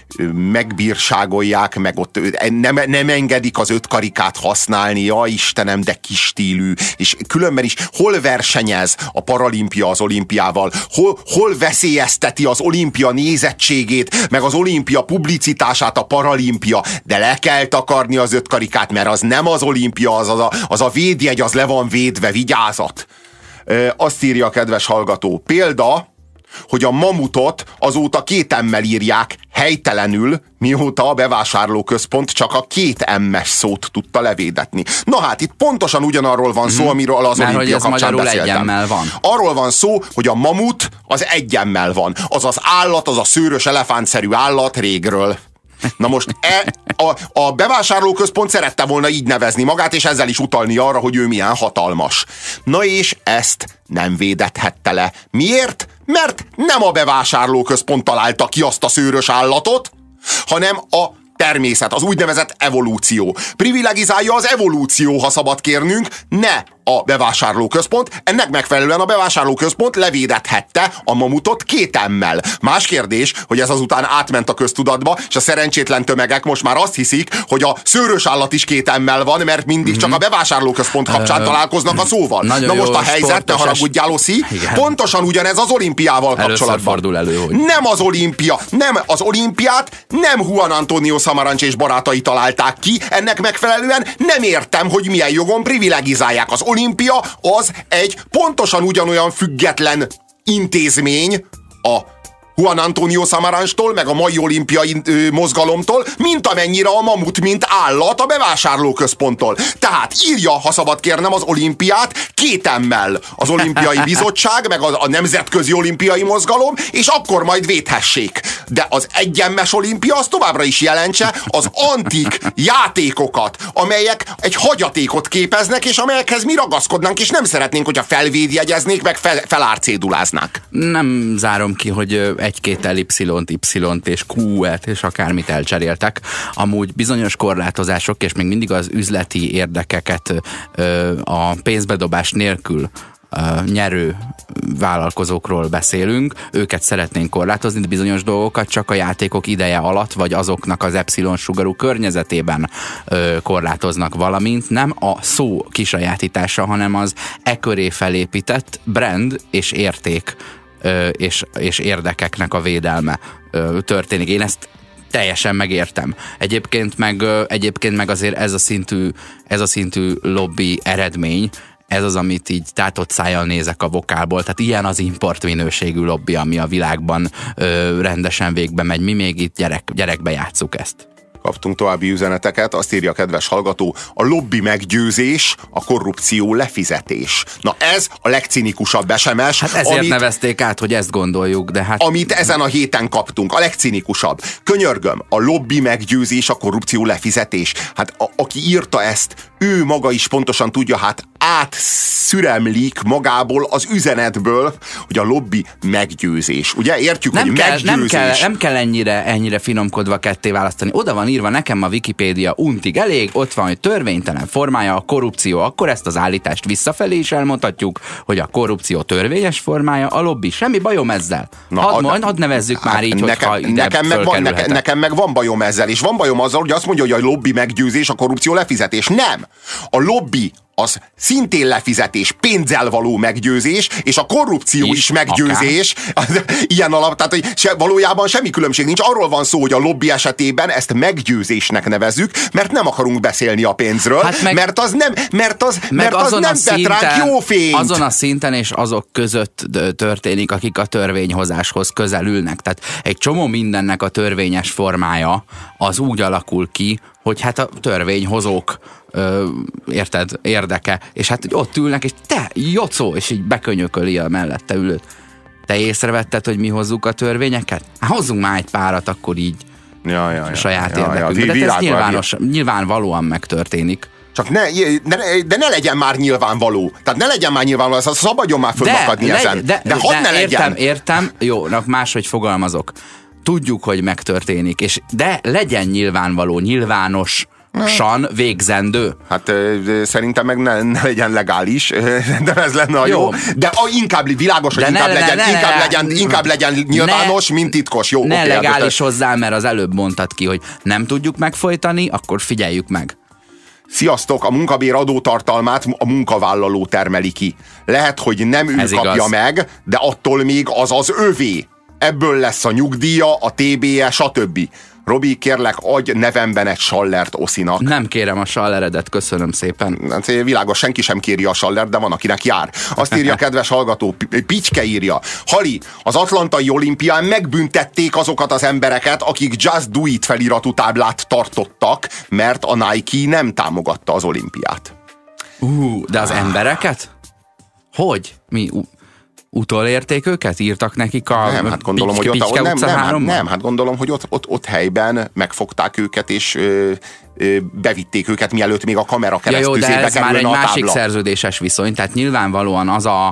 megbírságolják, meg ott nem engedik az ötkarikát használni, ja Istenem, de kis stílű, és különben is hol versenyez a paralimpia az olimpiával, hol veszélyezteti az olimpia nézettségét, meg az olimpia publicitását a paralimpia, de le kell takarni az ötkarikát, mert az nem az olimpia, az a védjegy, az le van védve, vigyázat. Azt írja a kedves hallgató, példa, hogy a mamutot azóta 2 M-mel írják helytelenül, mióta a bevásárlóközpont csak a 2 M-es szót tudta levédetni. Na hát itt pontosan ugyanarról van szó, amiről az olimpia kapcsán beszéltem. Van. Arról van szó, hogy a mamut az 1 M-mel van. Az az állat, az a szőrös elefántszerű állat régről. Na most a bevásárlóközpont szerette volna így nevezni magát, és ezzel is utalni arra, hogy ő milyen hatalmas. Na és ezt nem védethette le. Miért? Mert nem a bevásárlóközpont találta ki azt a szőrös állatot, hanem a természet, az úgynevezett evolúció. Privilegizálja az evolúció, ha szabad kérnünk, ne a bevásárlóközpont. Ennek megfelelően a bevásárlóközpont levédethette a mamutot 2 M-mel. Más kérdés, hogy ez azután átment a köztudatba, és a szerencsétlen tömegek most már azt hiszik, hogy a szőrös állat is 2 M-mel van, mert mindig csak a bevásárlóközpont kapcsán találkoznak a szóval. Na most a helyzet, ne haragudjál, Oszi, pontosan ugyanez az olimpiával kapcsolatban. Fordul elő, hogy... Nem az olimpia, nem az olimpiát, nem Juan Antonio Samaranch és barátai találták ki, ennek megfelelően nem értem, hogy milyen jogon privilegizálják. Az olimpia az egy pontosan ugyanolyan független intézmény a Juan Antonio Samaranchtól, meg a mai olimpiai mozgalomtól, mint amennyire a mamut, mint állat a bevásárlóközponttól. Tehát írja, ha szabad kérnem, az olimpiát 2 M-mel az olimpiai bizottság, meg a nemzetközi olimpiai mozgalom, és akkor majd védhessék. De az 1 M-es olimpia az továbbra is jelentse az antik játékokat, amelyek egy hagyatékot képeznek, és amelyekhez mi ragaszkodnánk, és nem szeretnénk, hogyha felvédjegyeznék, meg felárcéduláznák. Nem zárom ki, hogy 1-2 elipszilont, y-t és q-et és akármit elcseréltek. Amúgy bizonyos korlátozások, és még mindig az üzleti érdekeket a pénzbedobás nélkül nyerő vállalkozókról beszélünk, őket szeretnénk korlátozni, de bizonyos dolgokat csak a játékok ideje alatt, vagy azoknak az epsilon sugarú környezetében korlátoznak, valamint nem a szó kisajátítása, hanem az köré felépített brand és érték és érdekeknek a védelme. történik. Én ezt teljesen megértem. Egyébként meg azért ez a szintű lobby eredmény, ez az, amit így tátott szájjal nézek a vokálból. Tehát ilyen az import minőségű lobby, ami a világban rendesen végbe megy. Mi még itt gyerekbe játsszuk ezt. Kaptunk további üzeneteket, azt írja a kedves hallgató, a lobby meggyőzés, a korrupció lefizetés. Na ez a legcinikusabb SMS. Hát ezért nevezték át, hogy ezt gondoljuk, de hát... Amit ezen a héten kaptunk, a legcinikusabb. Könyörgöm, a lobby meggyőzés, a korrupció lefizetés. Hát aki írta ezt, ő maga is pontosan tudja, hát átszüremlik magából az üzenetből, hogy a lobby meggyőzés. Ugye értjük, hogy meggyőzés. Nem kell ennyire finomkodva ketté választani. Oda van írva nekem a Wikipédia untig elég, ott van, hogy törvénytelen formája a korrupció. Akkor ezt az állítást visszafelé is elmondhatjuk, hogy a korrupció törvényes formája, a lobby. Semmi bajom ezzel. Hadd nevezzük már így, hogyha nekem meg van bajom ezzel, és van bajom azzal, hogy azt mondja, hogy a lobby meggyőzés, a korrupció lefizetés. Nem! A lobby az szintén lefizetés, pénzzel való meggyőzés, és a korrupció is meggyőzés. Ilyen alap, tehát hogy valójában semmi különbség nincs. Arról van szó, hogy a lobby esetében ezt meggyőzésnek nevezzük, mert nem akarunk beszélni a pénzről, hát mert az nem vet ránk jó fényt. Azon a szinten és azok között történik, akik a törvényhozáshoz közelülnek. Tehát egy csomó mindennek a törvényes formája az úgy alakul ki, hogy hát a törvényhozók érted, érdeke, és hát ott ülnek, és te, jocó, és így bekönyököli a mellette ülőt. Te észrevetted, hogy mi hozzuk a törvényeket? Hát hozzunk már egy párat, akkor így a saját érdekünkben. De ez nyilvánvalóan megtörténik. Csak de ne legyen már nyilvánvaló. Tehát ne legyen már nyilvánvaló, szabadjon már fölmakadni ezen. De hadd ne legyen. Értem, jó, máshogy fogalmazok. Tudjuk, hogy megtörténik, de legyen nyilvánvaló, nyilvánosan végzendő. Hát szerintem meg ne legyen legális, de ez lenne a jó. De inkább világos, hogy inkább legyen nyilvános, mint titkos. Jó, ne legális hozzá, mert az előbb mondtad ki, hogy nem tudjuk megfojtani, akkor figyeljük meg. Sziasztok, a munkabér adótartalmát a munkavállaló termeli ki. Lehet, hogy nem ő kapja meg, de attól még az övé. Ebből lesz a nyugdíja, a TB-je, stb. Robi, kérlek, adj nevemben egy sallert Oszinak. Nem kérem a salleredet, köszönöm szépen. Világos, senki sem kéri a sallert, de van, akinek jár. Azt írja a kedves hallgató, Picske írja. Hali, az Atlantai Olimpián megbüntették azokat az embereket, akik Just Do It feliratú táblát tartottak, mert a Nike nem támogatta az olimpiát. De az embereket? Hogy? Mi... Utolérték őket? Írtak nekik a hát gondolom, hogy hát gondolom, hogy ott helyben megfogták őket, és bevitték őket, mielőtt még a kamera keresztüzébe kerülne a tábla. De ez már egy másik szerződéses viszony, tehát nyilvánvalóan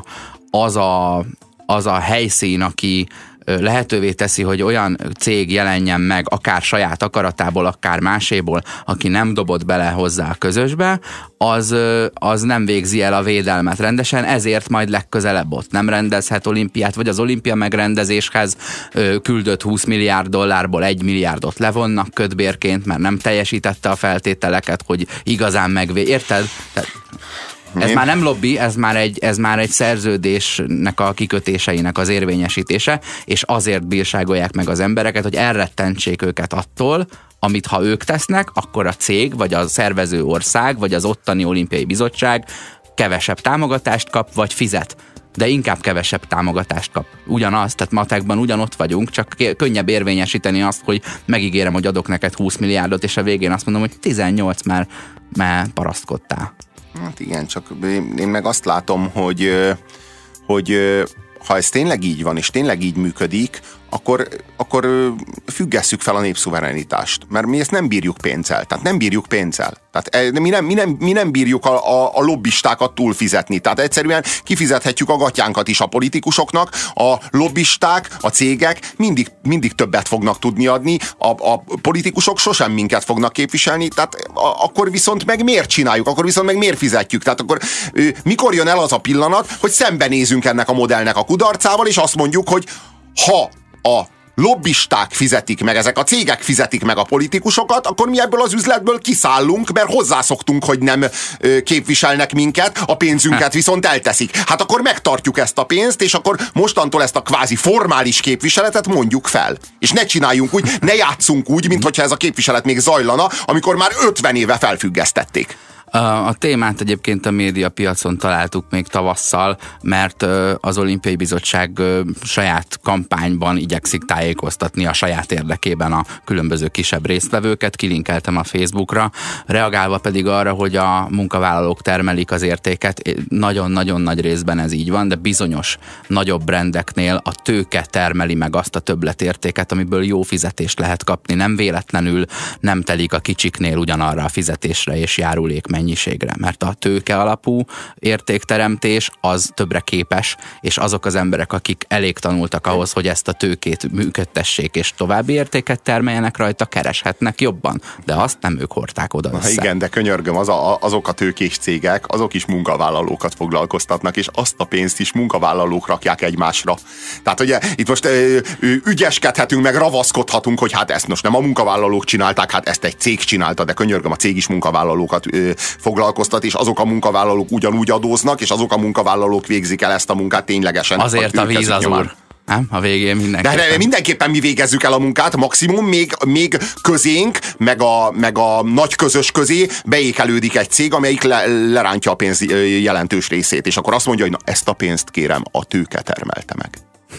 az a helyszín, aki lehetővé teszi, hogy olyan cég jelenjen meg, akár saját akaratából, akár máséból, aki nem dobott bele hozzá a közösbe, az nem végzi el a védelmet rendesen, ezért majd legközelebb ott nem rendezhet olimpiát, vagy az olimpia megrendezéshez küldött $20 milliárd 1 milliárdot levonnak kötbérként, mert nem teljesítette a feltételeket, hogy igazán érted? Ez már nem lobby, ez már egy szerződésnek a kikötéseinek az érvényesítése, és azért bírságolják meg az embereket, hogy elrettentsék őket attól, amit ha ők tesznek, akkor a cég, vagy a szervező ország, vagy az ottani olimpiai bizottság kevesebb támogatást kap, vagy fizet. De inkább kevesebb támogatást kap. Ugyanaz, tehát matekban ugyanott vagyunk, csak könnyebb érvényesíteni azt, hogy megígérem, hogy adok neked 20 milliárdot, és a végén azt mondom, hogy 18 már parasztkodtál. Hát igen, csak én meg azt látom, hogy ha ez tényleg így van, és tényleg így működik, akkor függesszük fel a népszuverenitást. Mert mi ezt nem bírjuk pénzzel. Tehát nem bírjuk pénzzel. Tehát mi nem bírjuk a lobbistákat túlfizetni. Tehát egyszerűen kifizethetjük a gatyánkat is a politikusoknak, a lobbisták, a cégek mindig többet fognak tudni adni, a politikusok sosem minket fognak képviselni, tehát akkor viszont meg miért csináljuk, akkor viszont meg miért fizetjük? Tehát akkor mikor jön el az a pillanat, hogy szembenézünk ennek a modellnek a kudarcával, és azt mondjuk, hogy ha a lobbisták fizetik meg, ezek a cégek fizetik meg a politikusokat, akkor mi ebből az üzletből kiszállunk, mert hozzászoktunk, hogy nem képviselnek minket, a pénzünket viszont elteszik. Hát akkor megtartjuk ezt a pénzt, és akkor mostantól ezt a kvázi formális képviseletet mondjuk fel. És ne csináljunk úgy, ne játszunk úgy, mintha ez a képviselet még zajlana, amikor már 50 éve felfüggesztették. A témát egyébként a médiapiacon találtuk még tavasszal, mert az Olimpiai Bizottság saját kampányban igyekszik tájékoztatni a saját érdekében a különböző kisebb résztvevőket, kilinkeltem a Facebookra, reagálva pedig arra, hogy a munkavállalók termelik az értéket. Nagyon-nagyon nagy részben ez így van, de bizonyos nagyobb brandeknél a tőke termeli meg azt a többletértéket, amiből jó fizetést lehet kapni. Nem véletlenül nem telik a kicsiknél ugyanarra a fizetésre és járulék mennyiségre, mert a tőke alapú értékteremtés az többre képes, és azok az emberek, akik elég tanultak ahhoz, hogy ezt a tőkét működtessék, és további értéket termeljenek rajta, kereshetnek jobban, de azt nem ők hordták oda össze. Igen, de könyörgöm, azok a tőkés cégek, azok is munkavállalókat foglalkoztatnak, és azt a pénzt is munkavállalók rakják egymásra. Tehát ugye itt most ügyeskedhetünk, meg ravaszkodhatunk, hogy hát ezt most nem a munkavállalók csinálták, hát ezt egy cég csinálta, de könyörgöm, a cég is munkavállalókat foglalkoztat, és azok a munkavállalók ugyanúgy adóznak, és azok a munkavállalók végzik el ezt a munkát ténylegesen. Azért a víz az úr. Nem? A végén mindenképpen. De mindenképpen mi végezzük el a munkát, maximum még közénk, meg a nagy közös közé beékelődik egy cég, amelyik lerántja a pénz jelentős részét, és akkor azt mondja, hogy na, ezt a pénzt kérem, a tőke termelte meg.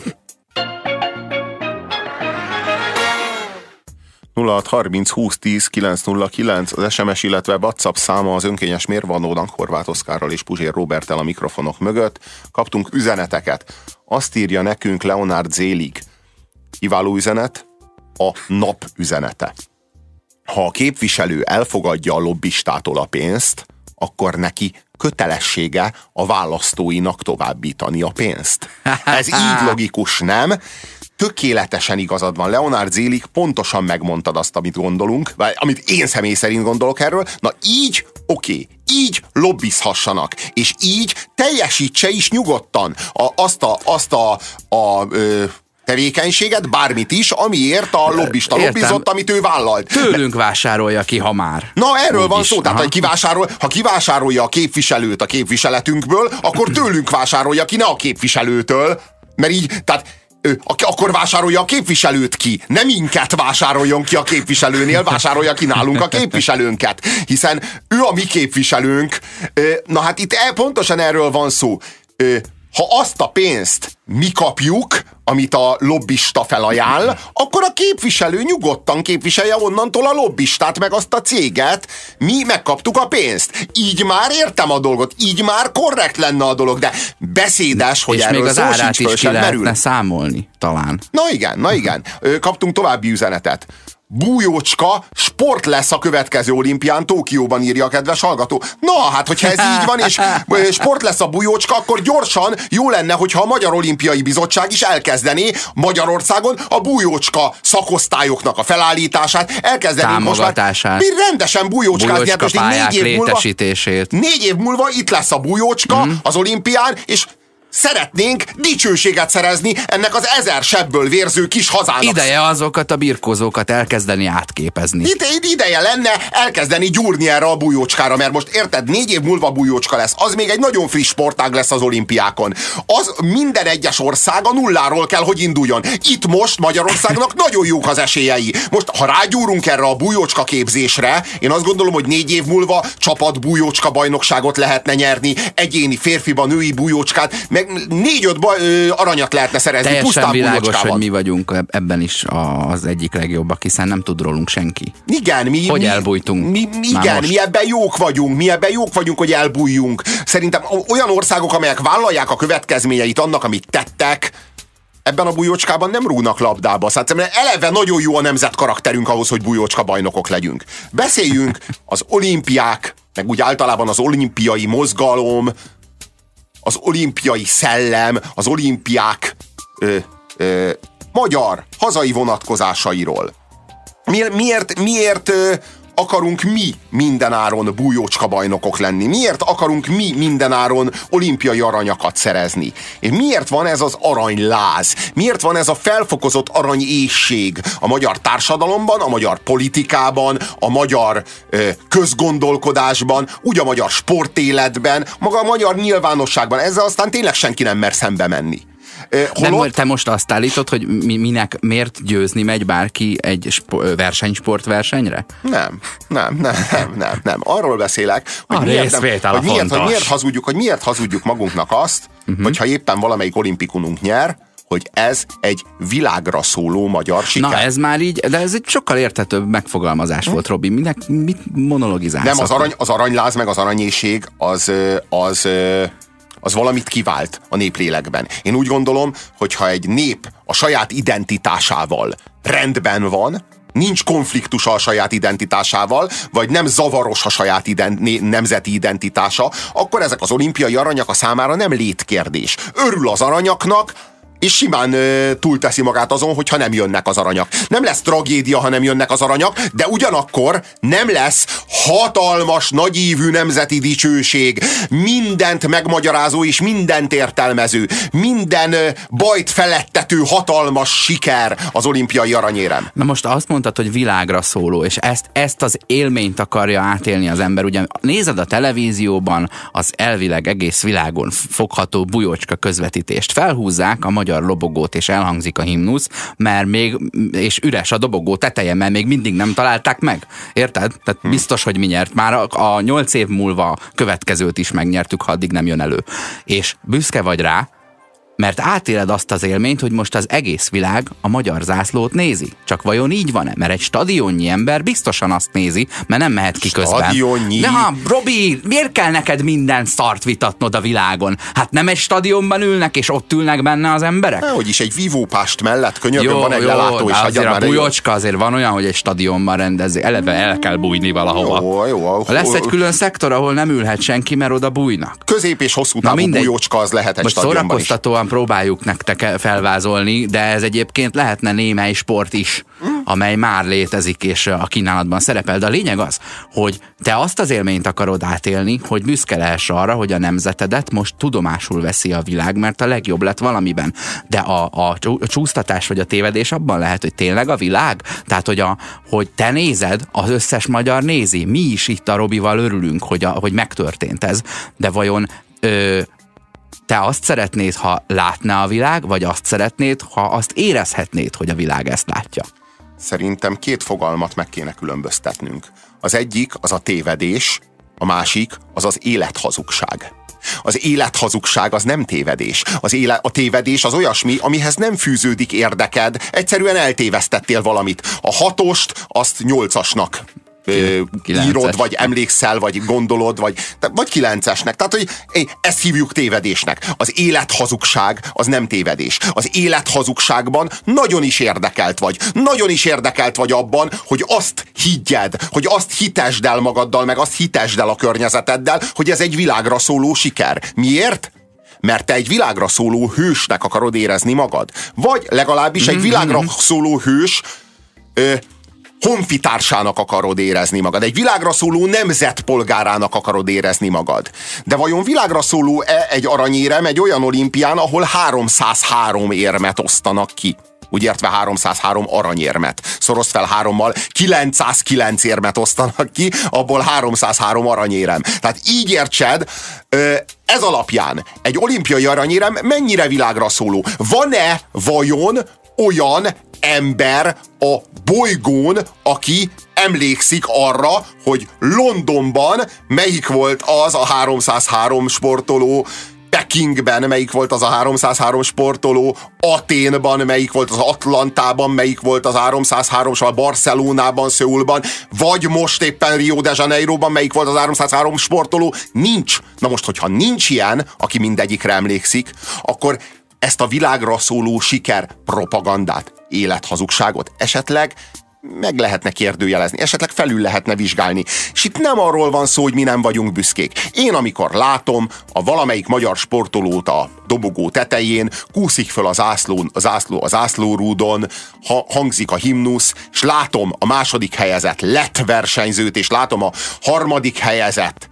0630 20 10 909 az SMS, illetve WhatsApp száma az önkényes mérvadónak Horváth Oszkárral és Puzsér Róberttel a mikrofonok mögött. Kaptunk üzeneteket. Azt írja nekünk Leonard Zélig. Kiváló üzenet, a nap üzenete. Ha a képviselő elfogadja a lobbistától a pénzt, akkor neki kötelessége a választóinak továbbítani a pénzt. Ez így logikus, nem? Tökéletesen igazad van, Leonard Zélig, pontosan megmondtad azt, amit gondolunk, vagy amit én személy szerint gondolok erről. Na így oké, így lobbizhassanak, és így teljesítse is nyugodtan azt a tevékenységet, bármit is, amiért a lobbista lobbizott, amit ő vállalt. Tőlünk vásárolja ki, ha már. Na, erről van szó. Tehát, ha kivásárolja a képviselőt a képviseletünkből, akkor tőlünk vásárolja ki, ne a képviselőtől. Mert így, tehát akkor vásárolja a képviselőt ki. Nem minket vásároljon ki a képviselőnél, vásárolja ki nálunk a képviselőnket. Hiszen ő a mi képviselőnk. Na hát itt pontosan erről van szó. Ha azt a pénzt mi kapjuk, amit a lobbista felajánl, akkor a képviselő nyugodtan képviselje onnantól a lobbistát, meg azt a céget. Mi megkaptuk a pénzt. Így már értem a dolgot, így már korrekt lenne a dolog, de beszédes, hogy és erről még az árát is ki lehetne számolni, talán. Na igen. Kaptunk további üzenetet. Bújócska sport lesz a következő olimpián Tokióban, írja a kedves hallgató. Na, hát, hogyha ez így van, és sport lesz a bújócska, akkor gyorsan jó lenne, hogyha a Magyar Olimpiai Bizottság is elkezdené Magyarországon a bújócska szakosztályoknak a felállítását, elkezdenénk most már rendesen bújócskázni. Bújócska pályák létesítését. 4 év múlva itt lesz a bújócska az olimpián, és szeretnénk dicsőséget szerezni ennek az 1000 sebből vérző kis hazának. Ideje azokat a birkózókat elkezdeni átképezni. Ideje lenne elkezdeni gyúrni erre a bújócskára, mert most érted, 4 év múlva bújócska lesz. Az még egy nagyon friss sportág lesz az olimpiákon. Az minden egyes ország a nulláról kell, hogy induljon. Itt most Magyarországnak nagyon jók az esélyei. Most, ha rágyúrunk erre a bújócska képzésre, én azt gondolom, hogy 4 év múlva csapat bújócska bajnokságot lehetne nyerni, egyéni férfiba, női bújócskát, meg 4-5 aranyat lehetne szerezni. Teljesen világos, hogy mi vagyunk ebben is az egyik legjobbak, hiszen nem tud rólunk senki. Igen, hogy elbújtunk. Mi ebben jók vagyunk, hogy elbújjunk. Szerintem olyan országok, amelyek vállalják a következményeit annak, amit tettek, ebben a bújócskában nem rúgnak labdába. Szóval eleve nagyon jó a nemzet karakterünk ahhoz, hogy bújócska bajnokok legyünk. Beszéljünk az olimpiák, meg úgy általában az olimpiai mozgalom, az olimpiai szellem, az olimpiák magyar, hazai vonatkozásairól. Miért akarunk mi mindenáron bújócska bajnokok lenni? Miért akarunk mi mindenáron olimpiai aranyakat szerezni? És miért van ez az aranyláz? Miért van ez a felfokozott aranyéhség a magyar társadalomban, a magyar politikában, a magyar közgondolkodásban, úgy a magyar sportéletben, maga a magyar nyilvánosságban? Ezzel aztán tényleg senki nem mer szembe menni. Te most azt állítod, hogy miért győzni megy bárki egy versenysportversenyre? Nem. Arról beszélek, hogy miért hazudjuk magunknak azt, hogyha éppen valamelyik olimpikununk nyer, hogy ez egy világra szóló magyar siker. Na ez már így, de ez egy sokkal érthetőbb megfogalmazás volt, Robi. Mit monologizálsz? Nem, az aranyláz meg az aranyéhség az valamit kivált a néplélekben. Én úgy gondolom, hogy ha egy nép a saját identitásával rendben van, nincs konfliktusa a saját identitásával, vagy nem zavaros a saját nemzeti identitása, akkor ezek az olimpiai aranyak a számára nem létkérdés. Örül az aranyaknak, és simán túlteszi magát azon, hogyha nem jönnek az aranyak. Nem lesz tragédia, ha nem jönnek az aranyak, de ugyanakkor nem lesz hatalmas, nagyívű nemzeti dicsőség, mindent megmagyarázó és mindent értelmező, minden bajt felettető hatalmas siker az olimpiai aranyérem. Na most azt mondtad, hogy világra szóló, és ezt az élményt akarja átélni az ember. Ugye nézed a televízióban az elvileg egész világon fogható bujócska közvetítést. Felhúzzák a magyar lobogót, és elhangzik a himnusz, és üres a dobogó teteje, mert még mindig nem találták meg. Érted? Tehát biztos, hogy mi nyert. Már a 8 év múlva következőt is megnyertük, ha addig nem jön elő. És büszke vagy rá, mert átéled azt az élményt, hogy most az egész világ a magyar zászlót nézi. Csak vajon így van-e? Mert egy stadionnyi ember biztosan azt nézi, mert nem mehet ki közben. Stadionnyi? De Robi, miért kell neked minden szart vitatnod a világon? Hát nem egy stadionban ülnek, és ott ülnek benne az emberek? Hogy is egy vívópást mellett könyörgöm van egy lelátó, és azért a bujocska azért van olyan, hogy egy stadionban rendezik. Eleve el kell bújni valahova. Jó. Lesz egy külön szektor, ahol nem ülhet senki, mert oda bújnak. Közép és hosszú távú bujocska az lehet egy stadionban is. Próbáljuk nektek felvázolni, de ez egyébként lehetne némely sport is, amely már létezik és a kínálatban szerepel. De a lényeg az, hogy te azt az élményt akarod átélni, hogy büszke lehess arra, hogy a nemzetedet most tudomásul veszi a világ, mert a legjobb lett valamiben. De a csúsztatás vagy a tévedés abban lehet, hogy tényleg a világ? Tehát, hogy te nézed, az összes magyar nézi. Mi is itt a Robival örülünk, hogy megtörtént ez. De vajon te azt szeretnéd, ha látná a világ, vagy azt szeretnéd, ha azt érezhetnéd, hogy a világ ezt látja? Szerintem két fogalmat meg kéne különböztetnünk. Az egyik az a tévedés, a másik az az élethazugság. Az élethazugság az nem tévedés. A tévedés az olyasmi, amihez nem fűződik érdeked, egyszerűen eltévesztettél valamit. A 6-ost azt 8-asnak írod, vagy emlékszel, vagy gondolod, vagy 9-esnek. Tehát, hogy ezt hívjuk tévedésnek. Az élethazugság az nem tévedés. Az élethazugságban nagyon is érdekelt vagy. Nagyon is érdekelt vagy abban, hogy azt higgyed, hogy azt hitesd el magaddal, meg azt hitesd el a környezeteddel, hogy ez egy világra szóló siker. Miért? Mert te egy világra szóló hősnek akarod érezni magad. Vagy legalábbis egy világra szóló hős honfitársának akarod érezni magad. Egy világra szóló nemzetpolgárának akarod érezni magad. De vajon világra szóló-e egy aranyérem egy olyan olimpián, ahol 303 érmet osztanak ki? Úgy értve 303 aranyérmet. Szorozd fel 3-mal, 909 érmet osztanak ki, abból 303 aranyérem. Tehát így értsed, ez alapján egy olimpiai aranyérem mennyire világra szóló? Van-e vajon olyan ember a bolygón, aki emlékszik arra, hogy Londonban melyik volt az a 303 sportoló, Pekingben melyik volt az a 303 sportoló, Aténban melyik volt az Atlantában, melyik volt az 303, a Barcelonában, Szöulban, vagy most éppen Rio de Janeiroban melyik volt az 303 sportoló? Nincs. Na most, hogyha nincs ilyen, aki mindegyikre emlékszik, akkor ezt a világra szóló siker propagandát, élethazugságot esetleg meg lehetne kérdőjelezni, esetleg felül lehetne vizsgálni. És itt nem arról van szó, hogy mi nem vagyunk büszkék. Én amikor látom a valamelyik magyar sportolót a dobogó tetején, kúszik föl a zászlórúdon, hangzik a himnusz, és látom a második helyezett lett versenyzőt, és látom a harmadik helyezett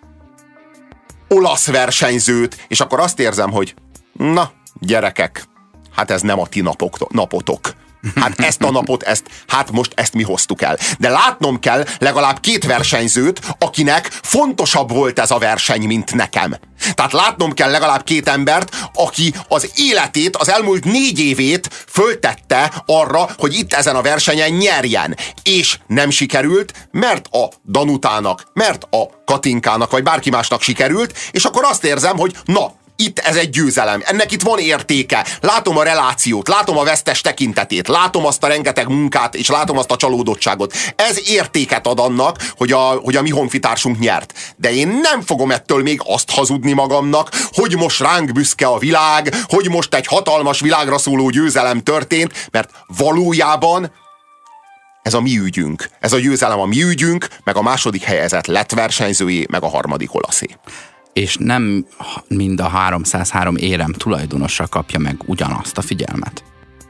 olasz versenyzőt, és akkor azt érzem, hogy na, gyerekek, hát ez nem a ti napotok. Hát ezt a napot, most ezt mi hoztuk el. De látnom kell legalább 2 versenyzőt, akinek fontosabb volt ez a verseny, mint nekem. Tehát látnom kell legalább 2 embert, aki az életét, az elmúlt 4 évét föltette arra, hogy itt ezen a versenyen nyerjen. És nem sikerült, mert a Danutának, mert a Katinkának, vagy bárki másnak sikerült, és akkor azt érzem, hogy na, itt ez egy győzelem, ennek itt van értéke, látom a relációt, látom a vesztes tekintetét, látom azt a rengeteg munkát, és látom azt a csalódottságot. Ez értéket ad annak, hogy a mi honfitársunk nyert. De én nem fogom ettől még azt hazudni magamnak, hogy most ránk büszke a világ, hogy most egy hatalmas világra szóló győzelem történt, mert valójában ez a mi ügyünk. Ez a győzelem a mi ügyünk, meg a második helyezett lett versenyzőjé, meg a harmadik olaszé. És nem mind a 303 érem tulajdonosa kapja meg ugyanazt a figyelmet.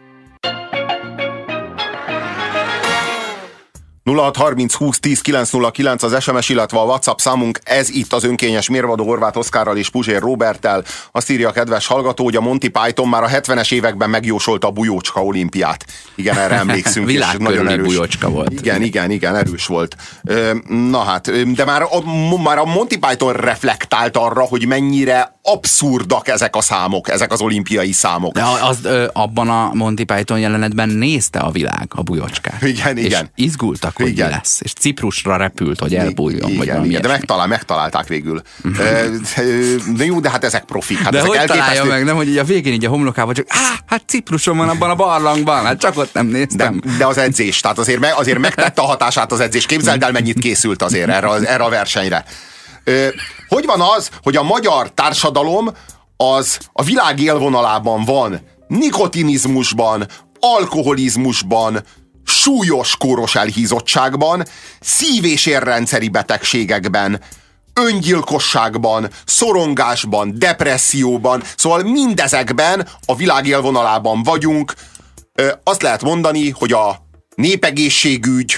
0630 20 10 909 az SMS, illetve a WhatsApp számunk, ez itt az önkényes mérvadó Horváth Oszkárral és Puzsér Róberttel. Azt írja a kedves hallgató, hogy a Monty Python már a 70-es években megjósolta a bujócska olimpiát. Igen, erre emlékszünk. Világkörüli bujócska volt. Igen, erős volt. Na hát, de már a Monty Python reflektált arra, hogy mennyire abszurdak ezek a számok, ezek az olimpiai számok. De abban a Monty Python jelenetben nézte a világ a bujócskát. Igen. És izgultak, hogy mi lesz. És Ciprusra repült, hogy elbújjon. Igen, de megtalálták végül. De jó, de hát ezek profik. Hát de ezek hogy találja meg, nem, hogy így a végén így a homlokában csak hát Cipruson van abban a barlangban, hát csak ott nem néztem. De az edzés, tehát azért megtette a hatását az edzés. Képzeld el, mennyit készült azért erre a versenyre. Hogy van az, hogy a magyar társadalom az a világ élvonalában van nikotinizmusban, alkoholizmusban, súlyos kóros elhízottságban, szív- és érrendszeri betegségekben, öngyilkosságban, szorongásban, depresszióban, szóval mindezekben a világ élvonalában vagyunk. Azt lehet mondani, hogy a népegészségügy,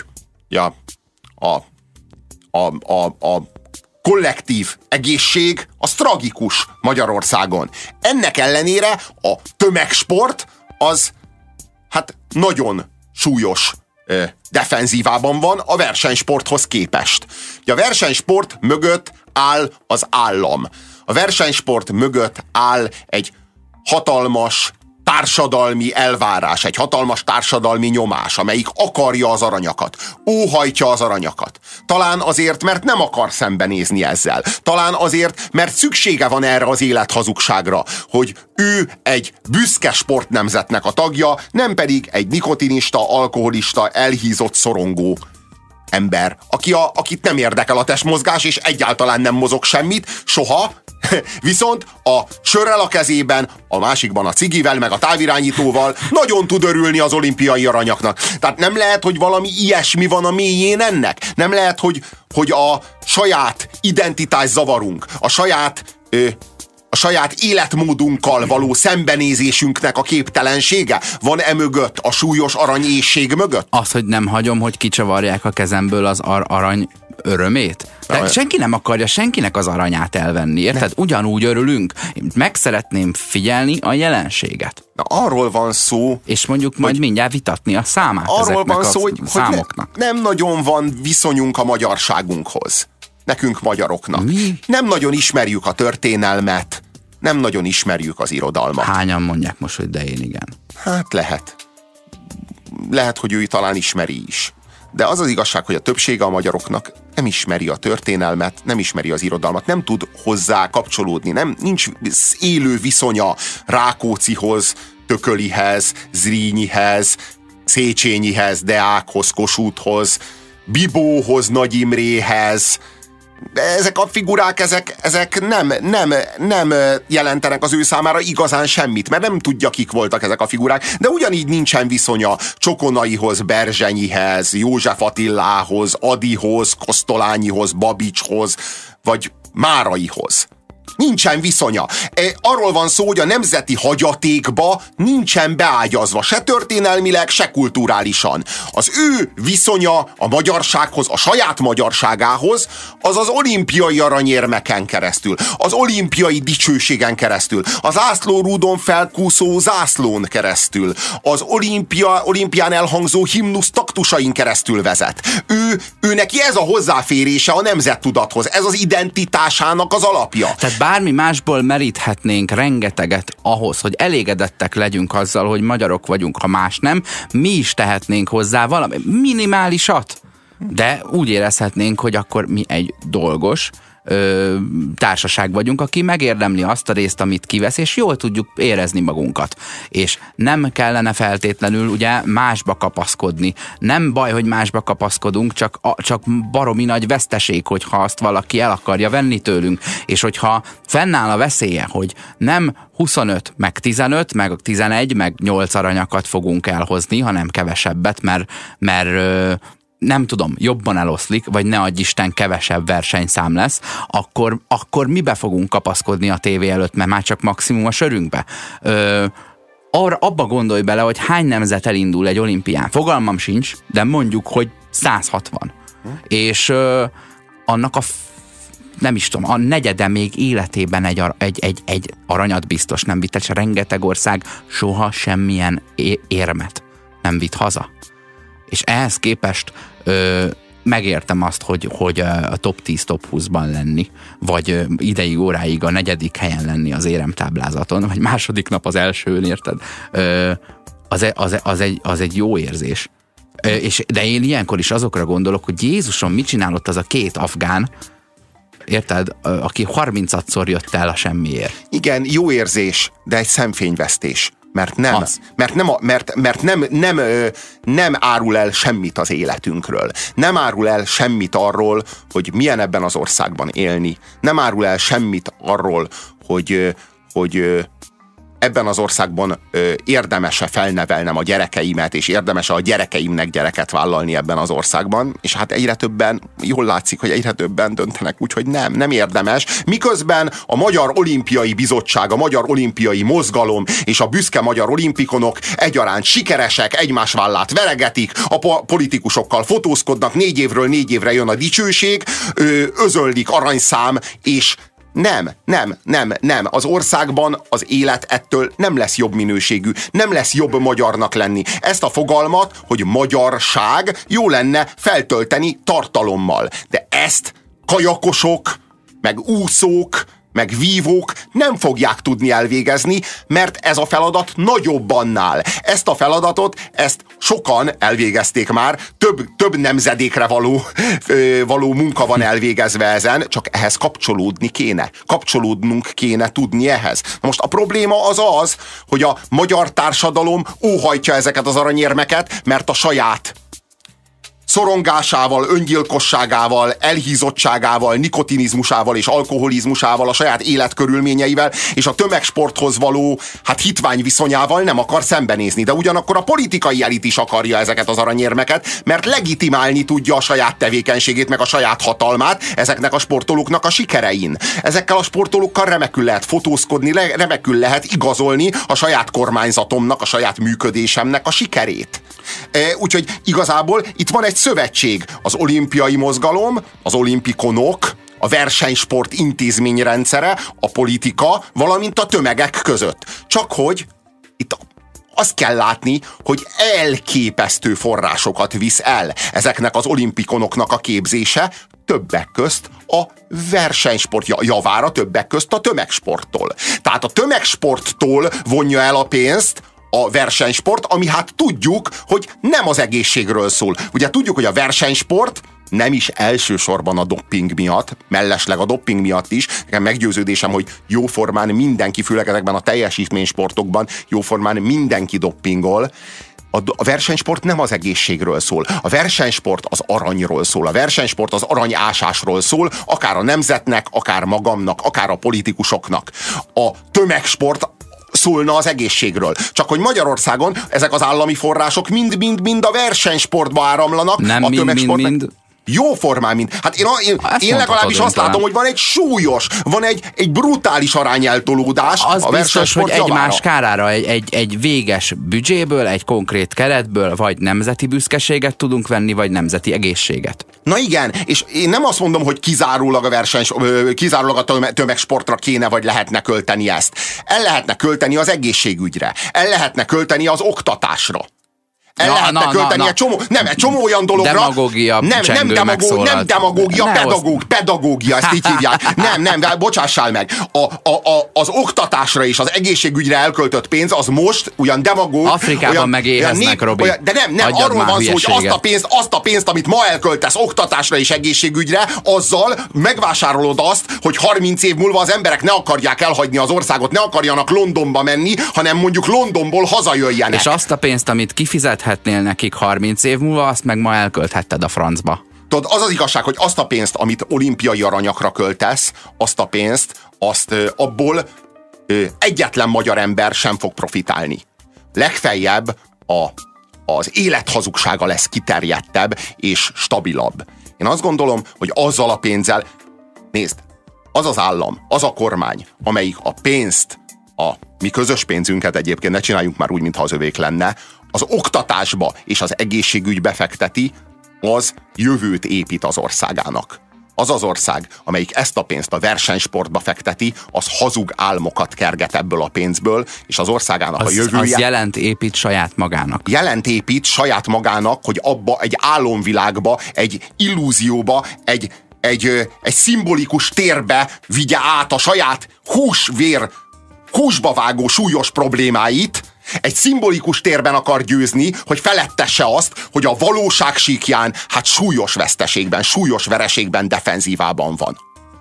a kollektív egészség az tragikus Magyarországon. Ennek ellenére a tömegsport az hát nagyon súlyos defenzívában van a versenysporthoz képest. A versenysport mögött áll az állam. A versenysport mögött áll egy hatalmas társadalmi elvárás, egy hatalmas társadalmi nyomás, amelyik akarja az aranyakat, óhajtja az aranyakat. Talán azért, mert nem akar szembenézni ezzel. Talán azért, mert szüksége van erre az élethazugságra, hogy ő egy büszke sportnemzetnek a tagja, nem pedig egy nikotinista, alkoholista, elhízott, szorongó ember, akit nem érdekel a testmozgás, és egyáltalán nem mozog semmit, soha, viszont a sörrel a kezében, a másikban a cigivel, meg a távirányítóval nagyon tud örülni az olimpiai aranyaknak. Tehát nem lehet, hogy valami ilyesmi van a mélyén ennek? Nem lehet, hogy a saját identitás zavarunk, a saját életmódunkkal való szembenézésünknek a képtelensége van emögött, a súlyos aranyészség mögött? Az, hogy nem hagyom, hogy kicsavarják a kezemből az arany örömét? De senki nem akarja senkinek az aranyát elvenni, érted? Ugyanúgy örülünk. Meg szeretném figyelni a jelenséget. Na, arról van szó... És mondjuk majd mindjárt vitatni a számát arról ezeknek van szó, hogy számoknak. Nem nagyon van viszonyunk a magyarságunkhoz. Nekünk magyaroknak. Mi? Nem nagyon ismerjük a történelmet, nem nagyon ismerjük az irodalmat. Hányan mondják most, hogy de én igen? Hát lehet. Lehet, hogy ő talán ismeri is. De az az igazság, hogy a többsége a magyaroknak nem ismeri a történelmet, nem ismeri az irodalmat, nem tud hozzá kapcsolódni, nincs élő viszonya Rákóczihoz, Tökölihez, Zrínyihez, Széchenyihez, Deákhoz, Kossuthhoz, Bibóhoz, Nagy Imréhez, ezek a figurák, ezek nem jelentenek az ő számára igazán semmit, mert nem tudja, kik voltak ezek a figurák, de ugyanígy nincsen viszonya Csokonaihoz, Berzsenyihez, József Attilához, Adihoz, Kosztolányihoz, Babicshoz, vagy Máraihoz. Nincsen viszonya. Arról van szó, hogy a nemzeti hagyatékba nincsen beágyazva, se történelmileg, se kulturálisan. Az ő viszonya a magyarsághoz, a saját magyarságához, az az olimpiai aranyérmeken keresztül, az olimpiai dicsőségen keresztül, az zászlórúdon felkúszó zászlón keresztül, az olimpián elhangzó himnusz taktusain keresztül vezet. Ő neki ez a hozzáférése a nemzettudathoz, ez az identitásának az alapja. Tehát bármi másból meríthetnénk rengeteget ahhoz, hogy elégedettek legyünk azzal, hogy magyarok vagyunk, ha más nem, mi is tehetnénk hozzá valami minimálisat, de úgy érezhetnénk, hogy akkor mi egy dolgos társaság vagyunk, aki megérdemli azt a részt, amit kivesz, és jól tudjuk érezni magunkat. És nem kellene feltétlenül ugye másba kapaszkodni. Nem baj, hogy másba kapaszkodunk, csak baromi nagy veszteség, hogyha azt valaki el akarja venni tőlünk. És hogyha fennáll a veszélye, hogy nem 25, meg 15, meg 11, meg 8 aranyakat fogunk elhozni, hanem kevesebbet, mert nem tudom, jobban eloszlik, vagy ne adj Isten, kevesebb versenyszám lesz, akkor mibe fogunk kapaszkodni a tévé előtt, mert már csak maximum a sörünkbe. Abba gondolj bele, hogy hány nemzet elindul egy olimpián. Fogalmam sincs, de mondjuk, hogy 160. És annak nem is tudom, a negyede még életében egy aranyat biztos nem vitt, és rengeteg ország soha semmilyen érmet nem vitt haza. És ehhez képest megértem azt, hogy a top 10, top 20-ban lenni, vagy ideig óráig a 4. helyen lenni az éremtáblázaton, vagy második nap az elsőn, érted? Az egy jó érzés. De én ilyenkor is azokra gondolok, hogy Jézusom, mit csinálott az a 2 afgán, érted? Aki 30-szor jött el a semmiért. Igen, jó érzés, de egy szemfényvesztés. Mert nem árul el semmit az életünkről. Nem árul el semmit arról, hogy milyen ebben az országban élni. Nem árul el semmit arról, hogy ebben az országban érdemes-e felnevelnem a gyerekeimet, és érdemes-e a gyerekeimnek gyereket vállalni ebben az országban, és hát egyre többen, jól látszik, hogy egyre többen döntenek úgy, hogy nem érdemes. Miközben a Magyar Olimpiai Bizottság, a Magyar Olimpiai Mozgalom és a büszke magyar olimpikonok egyaránt sikeresek, egymás vállát veregetik, a politikusokkal fotózkodnak, 4 évről 4 évre jön a dicsőség, özöllik aranyszám, és nem. Az országban az élet ettől nem lesz jobb minőségű, nem lesz jobb magyarnak lenni. Ezt a fogalmat, hogy magyarság, jó lenne feltölteni tartalommal. De ezt kajakosok, meg úszók, meg vívók nem fogják tudni elvégezni, mert ez a feladat nagyobb annál. Ezt a feladatot, ezt sokan elvégezték már, több nemzedékre való munka van elvégezve ezen, csak ehhez kapcsolódnunk kéne tudni ehhez. Na most a probléma az, hogy a magyar társadalom óhajtja ezeket az aranyérmeket, mert a saját szorongásával, öngyilkosságával, elhízottságával, nikotinizmusával és alkoholizmusával, a saját életkörülményeivel és a tömegsporthoz való hitványviszonyával nem akar szembenézni. De ugyanakkor a politikai elit is akarja ezeket az aranyérmeket, mert legitimálni tudja a saját tevékenységét, meg a saját hatalmát ezeknek a sportolóknak a sikerein. Ezekkel a sportolókkal remekül lehet fotózkodni, remekül lehet igazolni a saját kormányzatomnak, a saját működésemnek a sikerét. Úgyhogy igazából itt van egy szövetség, az olimpiai mozgalom, az olimpikonok, a versenysport intézményrendszere, a politika, valamint a tömegek között. Csak hogy itt azt kell látni, hogy elképesztő forrásokat visz el ezeknek az olimpikonoknak a képzése, többek közt a versenysport javára, többek közt a tömegsporttól. Tehát a tömegsporttól vonja el a pénzt a versenysport, ami tudjuk, hogy nem az egészségről szól. Ugye tudjuk, hogy a versenysport nem is elsősorban a dopping miatt, mellesleg a dopping miatt is. Nekem meggyőződésem, hogy jóformán mindenki, főleg ezekben a teljesítménysportokban jóformán mindenki doppingol. A versenysport nem az egészségről szól. A versenysport az aranyról szól. A versenysport az aranyásásról szól, akár a nemzetnek, akár magamnak, akár a politikusoknak. A tömegsport szólna az egészségről. Csak hogy Magyarországon ezek az állami források mind a versenysportba áramlanak. Nem a mind. Jó formán, mint. Hát én legalábbis azt látom, hogy van egy súlyos, van egy brutális arányeltolódás az a biztos, hogy javára. egymás kárára egy véges büdzséből, egy konkrét keretből vagy nemzeti büszkeséget tudunk venni, vagy nemzeti egészséget. Na igen, és én nem azt mondom, hogy kizárólag a tömegsportra kéne vagy lehetne költeni ezt. El lehetne költeni az egészségügyre, el lehetne költeni az oktatásra. El lehetne költeni egy csomó olyan dologra. Demagógia, nem demagógia, pedagógia, ezt így hívják. Nem, bocsássál meg. Az oktatásra és az egészségügyre elköltött pénz, az most olyan demagóg. Afrikában megéheznek, Robi. De nem, arról van szó, hogy azt a pénzt, amit ma elköltesz oktatásra és egészségügyre, azzal megvásárolod azt, hogy 30 év múlva az emberek ne akarják elhagyni az országot, ne akarjanak Londonba menni, hanem mondjuk Londonból hazajöjjenek. És azt a pénzt, amit kifizethetnél nekik 30 év múlva, azt meg ma elkölthetted a francba. Tudod, az az igazság, hogy azt a pénzt, amit olimpiai aranyakra költesz, azt a pénzt, abból egyetlen magyar ember sem fog profitálni. Legfeljebb az élethazugsága lesz kiterjedtebb és stabilabb. Én azt gondolom, hogy azzal a pénzzel, nézd, az az állam, az a kormány, amelyik a pénzt, a mi közös pénzünket egyébként, ne csináljunk már úgy, mintha az övék lenne, az oktatásba és az egészségügybe fekteti, az jövőt épít az országának. Az az ország, amelyik ezt a pénzt a versenysportba fekteti, az hazug álmokat kerget ebből a pénzből, és az országának a jövője... Az jelent épít saját magának. Jelent épít saját magának, hogy abba egy álomvilágba, egy illúzióba, egy szimbolikus térbe vigye át a saját húsba vágó súlyos problémáit, egy szimbolikus térben akar győzni, hogy felettesse azt, hogy a valóság síkján hát súlyos veszteségben, súlyos vereségben, defenzívában van.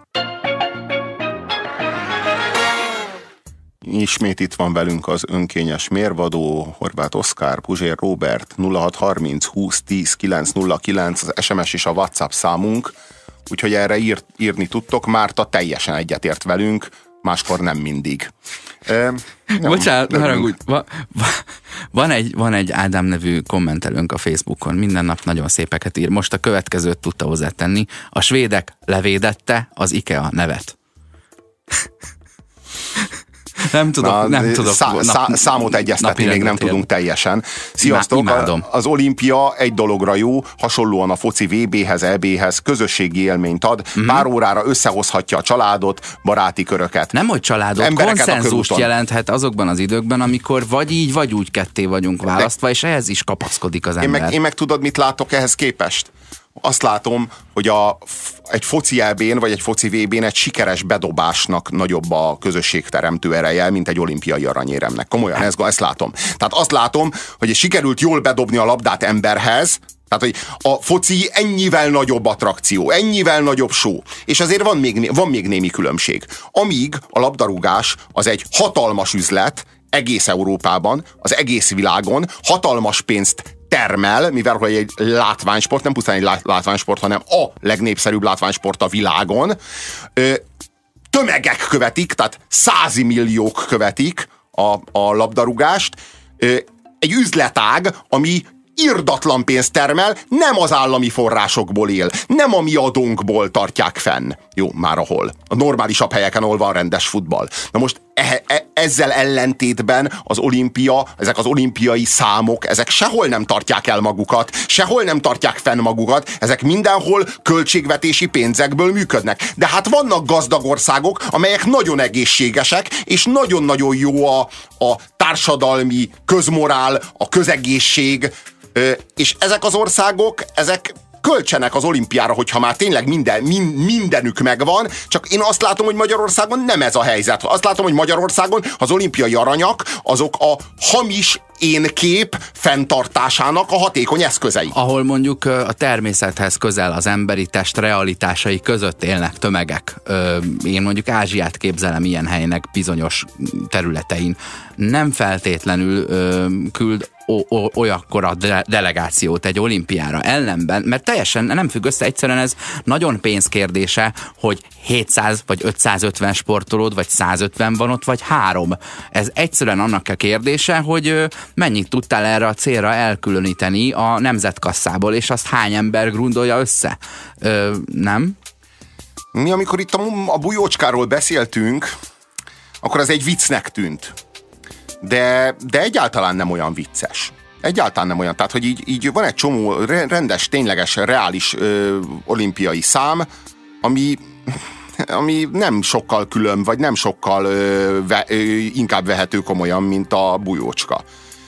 Ismét itt van velünk az önkényes mérvadó, Horváth Oszkár, Puzsér Róbert, 0630 20 10 909, az SMS és a WhatsApp számunk, úgyhogy erre írni tudtok. Márta teljesen egyetért velünk, máskor nem mindig. Bocsánat, haragudj, van egy Ádám nevű kommentelőnk a Facebookon, minden nap nagyon szépeket ír. Most a következőt tudta hozzátenni. A svédek levédette az IKEA nevet. Nem tudok. Számot egyeztetni még nem tudunk teljesen. Sziasztok! Az olimpia egy dologra jó, hasonlóan a foci VB-hez, EB-hez közösségi élményt ad, pár órára összehozhatja a családot, baráti köröket. Nem, hogy családot, konszenzust jelenthet azokban az időkben, amikor vagy így, vagy úgy ketté vagyunk választva, és ehhez is kapaszkodik az ember. Én meg tudod, mit látok ehhez képest? Azt látom, hogy egy foci EB-n vagy egy foci VB-n egy sikeres bedobásnak nagyobb a közösségteremtő ereje, mint egy olimpiai aranyéremnek. Komolyan, ezt látom. Tehát azt látom, hogy sikerült jól bedobni a labdát emberhez, tehát, hogy a foci ennyivel nagyobb attrakció, ennyivel nagyobb show. És azért van még némi különbség. Amíg a labdarúgás az egy hatalmas üzlet, egész Európában, az egész világon, hatalmas pénzt termel, mivel hogy egy látványsport, nem pusztán egy látványsport, hanem a legnépszerűbb látványsport a világon. Tömegek követik, tehát 100 milliók követik a labdarúgást. Egy üzletág, ami irdatlan pénzt termel, nem az állami forrásokból él, nem a mi adónkból tartják fenn. Jó, már ahol. A normálisabb helyeken, ahol van rendes futball. Na most ezzel ellentétben az olimpia, ezek az olimpiai számok, ezek sehol nem tartják el magukat, sehol nem tartják fenn magukat, ezek mindenhol költségvetési pénzekből működnek. De hát vannak gazdag országok, amelyek nagyon egészségesek, és nagyon-nagyon jó a társadalmi közmorál, a közegészség, és ezek az országok, ezek költsenek az olimpiára, hogyha már tényleg mindenük megvan, csak én azt látom, hogy Magyarországon nem ez a helyzet. Azt látom, hogy Magyarországon az olimpiai aranyak, azok a hamis énkép fenntartásának a hatékony eszközei. Ahol mondjuk a természethez közel az emberi test realitásai között élnek tömegek. Én mondjuk Ázsiát képzelem ilyen helynek bizonyos területein. Nem feltétlenül küld olyakkora delegációt egy olimpiára ellenben, mert teljesen nem függ össze, egyszerűen ez nagyon pénzkérdése, hogy 700 vagy 550 sportolód, vagy 150 van ott, vagy 3. Ez egyszerűen annak a kérdése, hogy mennyit tudtál erre a célra elkülöníteni a nemzetkasszából, és azt hány ember grundolja össze. Nem? Mi, amikor itt a bujócskáról beszéltünk, akkor az egy viccnek tűnt. De egyáltalán nem olyan vicces. Egyáltalán nem olyan. Tehát, hogy így van egy csomó rendes, tényleges, reális olimpiai szám, ami nem sokkal külön, vagy nem sokkal inkább vehető komolyan, mint a bujócska.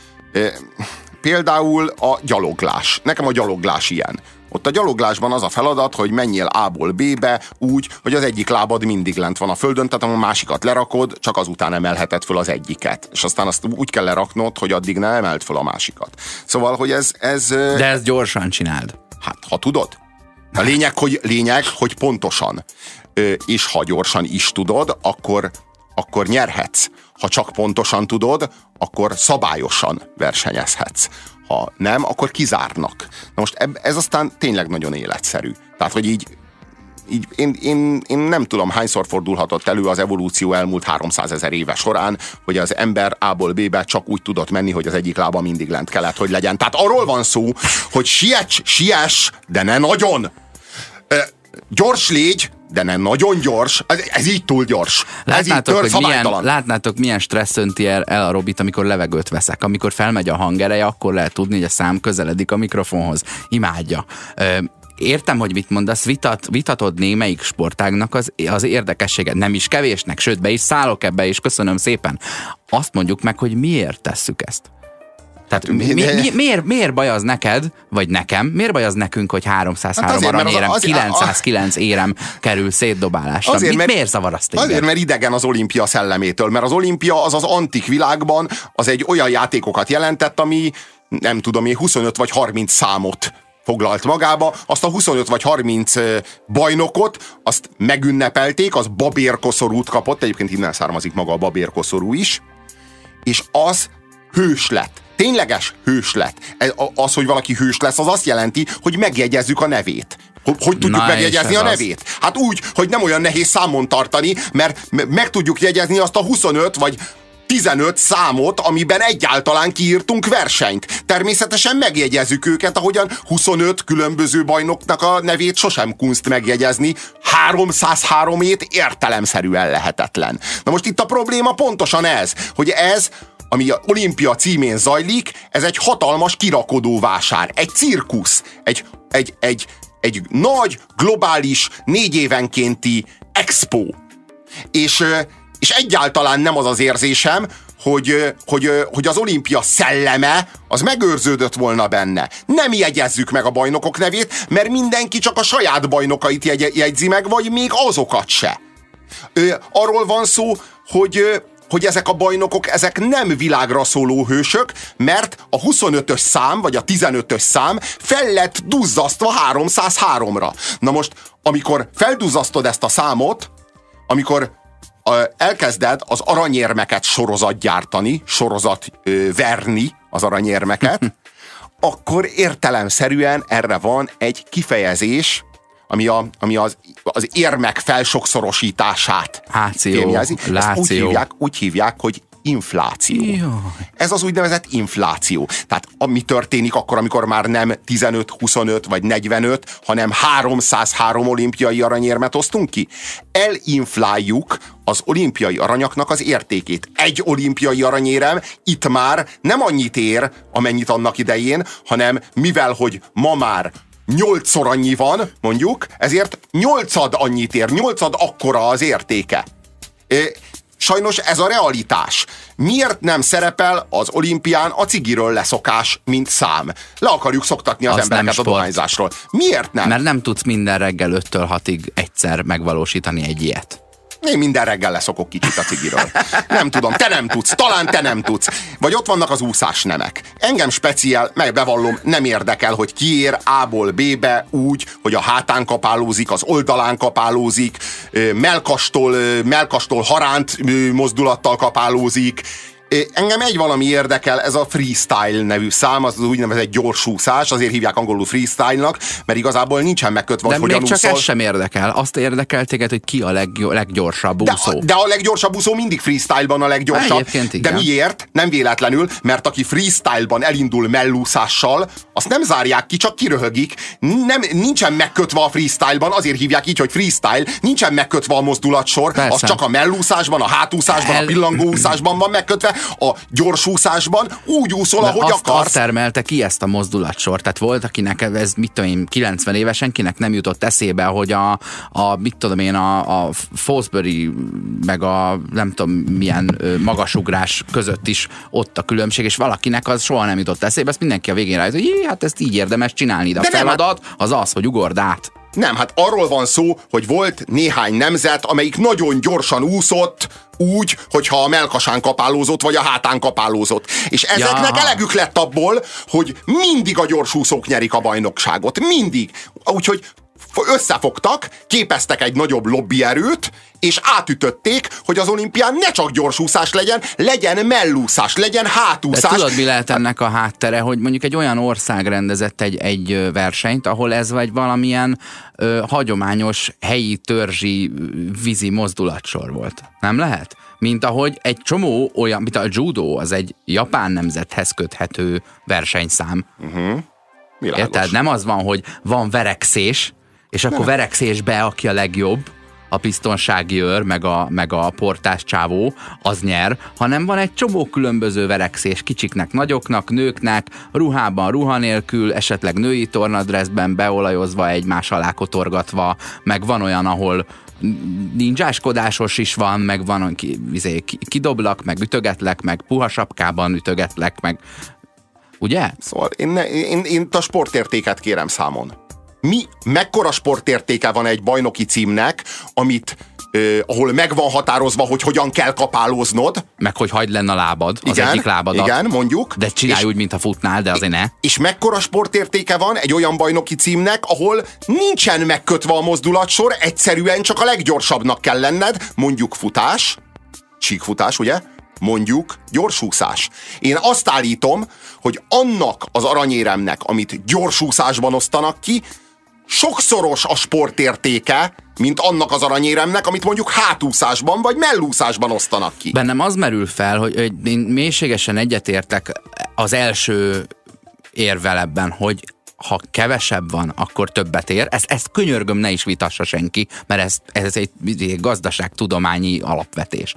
Például a gyaloglás. Nekem a gyaloglás ilyen. Ott a gyaloglásban az a feladat, hogy menjél A-ból B-be úgy, hogy az egyik lábad mindig lent van a földön, tehát a másikat lerakod, csak azután emelheted föl az egyiket. És aztán azt úgy kell leraknod, hogy addig ne emeld föl a másikat. Szóval, hogy ez... De ezt gyorsan csináld. Hát, ha tudod. A lényeg, hogy pontosan. És ha gyorsan is tudod, akkor nyerhetsz. Ha csak pontosan tudod, akkor szabályosan versenyezhetsz. Ha nem, akkor kizárnak. Na most ez aztán tényleg nagyon életszerű. Tehát, hogy így én nem tudom, hányszor fordulhatott elő az evolúció elmúlt 300 000 éve során, hogy az ember A-ból B-be csak úgy tudott menni, hogy az egyik lába mindig lent kellett, hogy legyen. Tehát arról van szó, hogy siess, de ne nagyon. Gyors légy, de nem nagyon gyors. Ez így túl gyors. Látnátok, milyen stressz önti el a Robit, amikor levegőt veszek. Amikor felmegy a hangereje, akkor lehet tudni, hogy a szám közeledik a mikrofonhoz. Imádja. Értem, hogy mit mondasz, vitatod némelyik sportágnak az érdekességet. Nem is kevésnek, sőt, be is szállok ebbe, és köszönöm szépen. Azt mondjuk meg, hogy miért tesszük ezt. Tehát miért baj az neked, vagy nekem, miért baj az nekünk, hogy 303 aranyérem, 909 érem kerül szétdobálásra? Miért zavar azt téged? Azért, mert idegen az olimpia szellemétől, mert az olimpia az antik világban az egy olyan játékokat jelentett, ami nem tudom, 25 vagy 30 számot foglalt magába, azt a 25 vagy 30 bajnokot, azt megünnepelték, az babérkoszorút kapott, egyébként innen származik maga a babérkoszorú is, és az hős lett. Tényleges hős lett. Az, hogy valaki hős lesz, az azt jelenti, hogy megjegyezzük a nevét. Hogy tudjuk megjegyezni a nevét? Hát úgy, hogy nem olyan nehéz számon tartani, mert meg tudjuk jegyezni azt a 25 vagy 15 számot, amiben egyáltalán kiírtunk versenyt. Természetesen megjegyezzük őket, ahogyan 25 különböző bajnoknak a nevét sosem kunst megjegyezni. 303-ét értelemszerűen lehetetlen. Na most itt a probléma pontosan ez, hogy ez, ami a olimpia címén zajlik, ez egy hatalmas kirakodóvásár, egy cirkusz, egy nagy, globális, 4 évenkénti expo. És egyáltalán nem az az érzésem, hogy az olimpia szelleme az megőrződött volna benne. Nem jegyezzük meg a bajnokok nevét, mert mindenki csak a saját bajnokait jegyzi meg, vagy még azokat se. Arról van szó, hogy ezek a bajnokok, ezek nem világra szóló hősök, mert a 25-ös szám, vagy a 15-ös szám fel lett duzzasztva 303-ra. Na most, amikor felduzzasztod ezt a számot, amikor elkezded az aranyérmeket sorozatgyártani, verni az aranyérmeket, akkor értelemszerűen erre van egy kifejezés, ami az érmek felsokszorosítását fémjelzi. Ezt úgy hívják, hogy infláció. Jaj. Ez az úgynevezett infláció. Tehát mi történik akkor, amikor már nem 15, 25 vagy 45, hanem 303 olimpiai aranyérmet osztunk ki? Elinfláljuk az olimpiai aranyaknak az értékét. Egy olimpiai aranyérem itt már nem annyit ér, amennyit annak idején, hanem mivel, hogy ma már 8-szor annyi van, mondjuk, ezért 8-ad annyit ér, 8-ad akkora az értéke. Sajnos ez a realitás. Miért nem szerepel az olimpián a cigiről leszokás, mint szám? Le akarjuk szoktatni az embereket a dohányzásról. Miért nem? Mert nem tudsz minden reggel 5-től 6-ig egyszer megvalósítani egy ilyet. Én minden reggel leszokok kicsit a cigiről. Nem tudom, te nem tudsz, talán te nem tudsz. Vagy ott vannak az úszás nemek. Engem speciál, meg bevallom, nem érdekel, hogy ki ér A-ból B-be úgy, hogy a hátán kapálózik, az oldalán kapálózik, mellkastól haránt mozdulattal kapálózik. Engem egy valami érdekel, ez a freestyle nevű szám, az úgynevezett gyorsúszás, azért hívják angolul freestyle-nak, mert igazából nincsen megkötve, hogy hogyan úszol. De még csak ez sem érdekel. Azt érdekel téged, hogy ki a leggyorsabb úszó. De a leggyorsabb úszó mindig freestyle-ban a leggyorsabb. De miért? Nem véletlenül, mert aki freestyle-ban elindul mellúszással, azt nem zárják ki, csak kiröhögik. Nincsen megkötve a freestyle-ban, azért hívják így, hogy freestyle, nincsen megkötve a mozdulatsor, persze. Az csak a mellúszásban, a hátúszásban, a pillangóúszásban van megkötve. A gyorsúszásban úgy úszol, ahogy akarsz. Azt termelte ki ezt a mozdulatsort. Tehát volt, akinek ez, mit tudom én, 90 évesen, kinek nem jutott eszébe, hogy a Fosbury meg a nem tudom milyen magasugrás között is ott a különbség, és valakinek az soha nem jutott eszébe, ezt mindenki a végén rájött, hogy hát ezt így érdemes csinálni, de a feladat az, hogy ugord át. Nem, hát arról van szó, hogy volt néhány nemzet, amelyik nagyon gyorsan úszott, úgy, hogyha a mellkasán kapálózott, vagy a hátán kapálózott. És ezeknek elegük lett abból, hogy mindig a gyorsúszók nyerik a bajnokságot. Mindig. Úgyhogy összefogtak, képeztek egy nagyobb lobbyerőt, és átütötték, hogy az olimpián ne csak gyorsúszás legyen mellúszás, legyen hátúszás. De tudod, mi lehet ennek a háttere, hogy mondjuk egy olyan ország rendezett egy versenyt, ahol ez vagy valamilyen hagyományos helyi törzsi vízi mozdulatsor volt. Nem lehet? Mint ahogy egy csomó olyan, mint a judo, az egy japán nemzethez köthető versenyszám. Tehát nem az van, hogy van verekszés, és akkor verekszésbe, aki a legjobb, a biztonsági őr, meg a portás csávó, az nyer, hanem van egy csomó különböző verekszés, kicsiknek, nagyoknak, nőknek, ruhában, ruha nélkül, esetleg női tornadresszben beolajozva, egymás alá kotorgatva, meg van olyan, ahol ninjáskodásos is van, meg van, kidoblak, meg ütögetlek, meg puha sapkában ütögetlek, meg ugye? Szóval én a sportértéket kérem számon. Mekkora sportértéke van egy bajnoki címnek, ahol meg van határozva, hogy hogyan kell kapálóznod. Meg hogy hagyd lenne a lábad, az egyik lábadat. Igen, mondjuk. De csinálj úgy, mint a futnál, de azért ne. És mekkora sportértéke van egy olyan bajnoki címnek, ahol nincsen megkötve a mozdulatsor, egyszerűen csak a leggyorsabbnak kell lenned, mondjuk futás, síkfutás, ugye? Mondjuk gyorsúszás. Én azt állítom, hogy annak az aranyéremnek, amit gyorsúszásban osztanak ki, sokszoros a sportértéke, mint annak az aranyéremnek, amit mondjuk hátúszásban vagy mellúszásban osztanak ki. Bennem az merül fel, hogy én mélységesen egyetértek az első érvel ebben, hogy ha kevesebb van, akkor többet ér. Ezt könyörgöm, ne is vitassa senki, mert ez egy gazdaságtudományi alapvetés.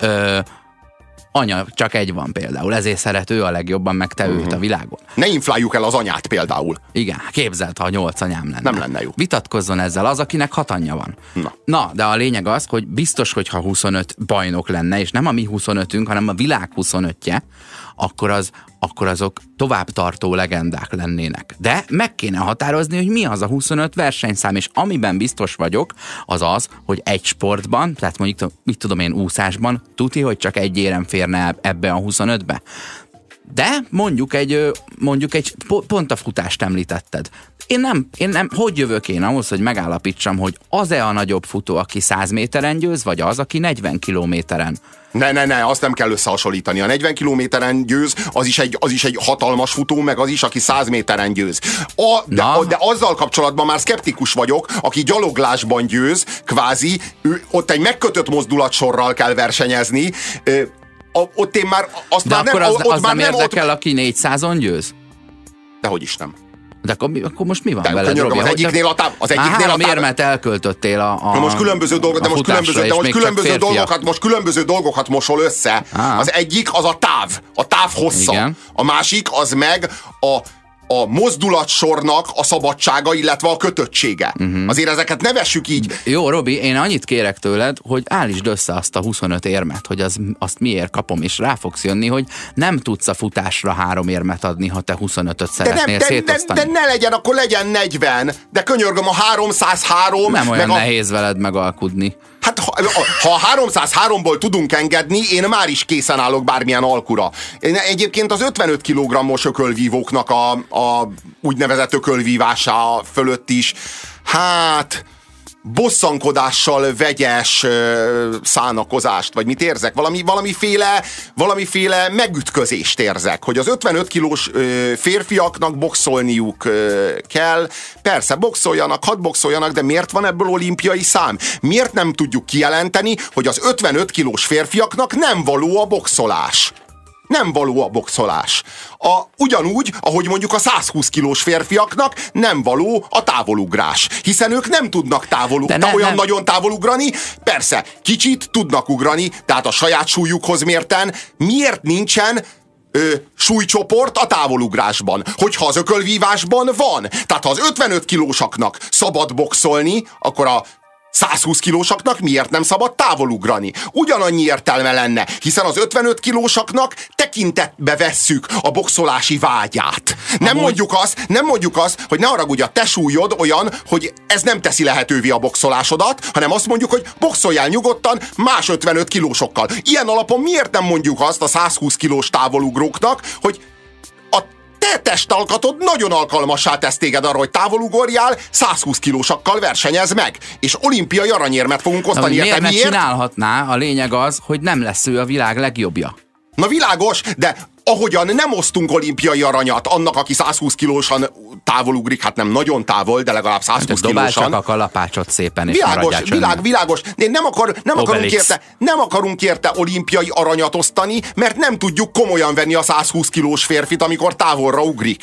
Anya csak egy van például, ezért szeret ő a legjobban, meg te őt a világon. Ne infláljuk el az anyát például. Igen, képzeld, ha 8 anyám lenne. Nem lenne jó. Vitatkozzon ezzel az, akinek 6 anyja van. Na, de a lényeg az, hogy biztos, hogyha 25 bajnok lenne, és nem a mi 25-ünk, hanem a világ 25-je, akkor azok továbbtartó legendák lennének. De meg kéne határozni, hogy mi az a 25 versenyszám, és amiben biztos vagyok, az az, hogy egy sportban, tehát mondjuk, mit tudom én, úszásban, tuti, hogy csak egy érem férne ebbe a 25-be. De mondjuk egy pont a futást említetted. Én nem, hogy jövök én ahhoz, hogy megállapítsam, hogy az-e a nagyobb futó, aki 100 méteren győz, vagy az, aki 40 kilométeren? Ne, azt nem kell összehasonlítani. A 40 kilométeren győz, az is egy hatalmas futó, meg az is, aki 100 méteren győz. De azzal kapcsolatban már szkeptikus vagyok, aki gyaloglásban győz, kvázi, ott egy megkötött mozdulatsorral kell versenyezni, ott én már azt de már akkor nem... az nem érdekel, aki 400-on győz? Dehogy is nem. De akkor most mi van de veled, Robi? Az egyiknél a három érmet elköltöttél most különböző dolgokat mosol össze. Az egyik az a táv hossza. Igen. A másik az meg a mozdulatsornak a szabadsága, illetve a kötöttsége. Azért ezeket ne vessük így. Jó, Robi, én annyit kérek tőled, hogy állítsd össze azt a 25 érmet, hogy azt miért kapom, és rá fogsz jönni, hogy nem tudsz a futásra 3 érmet adni, ha te 25-öt szeretnél szétosztani. De ne legyen, akkor legyen 40. De könyörgöm, a 303... Nem olyan nehéz veled megalkudni. Hát ha 303-ból tudunk engedni, én már is készen állok bármilyen alkura. Egyébként az 55 kg-os ökölvívóknak a úgynevezett ökölvívása fölött is, hát bosszankodással vegyes szánakozást, vagy mit érzek? Valamiféle megütközést érzek, hogy az 55 kilós férfiaknak boxolniuk kell. Persze, boxoljanak, hadd boxoljanak, de miért van ebből olimpiai szám? Miért nem tudjuk kijelenteni, hogy az 55 kilós férfiaknak nem való a boxolás? Nem való a boxolás. Ugyanúgy, ahogy mondjuk a 120 kilós férfiaknak nem való a távolugrás. Hiszen ők nem tudnak nagyon távolugrani. Persze, kicsit tudnak ugrani, tehát a saját súlyukhoz mérten miért nincsen súlycsoport a távolugrásban? Hogyha az ökölvívásban van. Tehát ha az 55 kilósaknak szabad boxolni, akkor a 120 kilósaknak miért nem szabad távolugrani? Ugyanannyi értelme lenne, hiszen az 55 kilósaknak tekintetbe vesszük a boxolási vágyát. Nem mondjuk azt, hogy ne haragudj, a te súlyod olyan, hogy ez nem teszi lehetővé a boxolásodat, hanem azt mondjuk, hogy boxoljál nyugodtan más 55 kilósokkal. Ilyen alapon miért nem mondjuk azt a 120 kilós távolugróknak, hogy te testalkatod nagyon alkalmassá tesz téged arra, hogy távolugorjál, 120 kilósakkal versenyez meg, és olimpiai aranyérmet fogunk osztani. Miért ne csinálhatná? A lényeg az, hogy nem lesz ő a világ legjobbja. Na világos, de ahogyan nem osztunk olimpiai aranyat annak, aki 120 kilósan távolugrik, hát nem nagyon távol, de legalább 120 kilósan. Dobál csak a kalapácsot szépen, és világos. Nem akarunk érte olimpiai aranyat osztani, mert nem tudjuk komolyan venni a 120 kilós férfit, amikor távolra ugrik.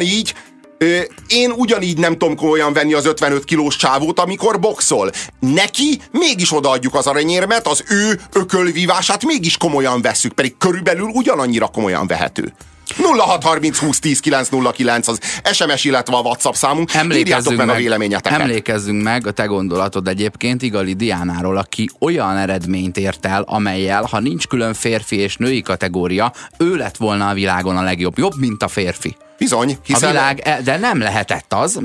Én ugyanígy nem tudom komolyan venni az 55 kilós csávót, amikor boxol. Neki mégis odaadjuk az aranyérmet, az ő ökölvívását mégis komolyan vesszük, pedig körülbelül ugyanannyira komolyan vehető. 0630 20 10 909 az SMS, illetve a WhatsApp számunk. Írjátok meg a véleményeteket. Emlékezzünk meg, a te gondolatod egyébként Igali Diánáról, aki olyan eredményt ért el, amellyel, ha nincs külön férfi és női kategória, ő lett volna a világon a legjobb. Jobb, mint a férfi. Bizony, hiszen... de nem lehetett az,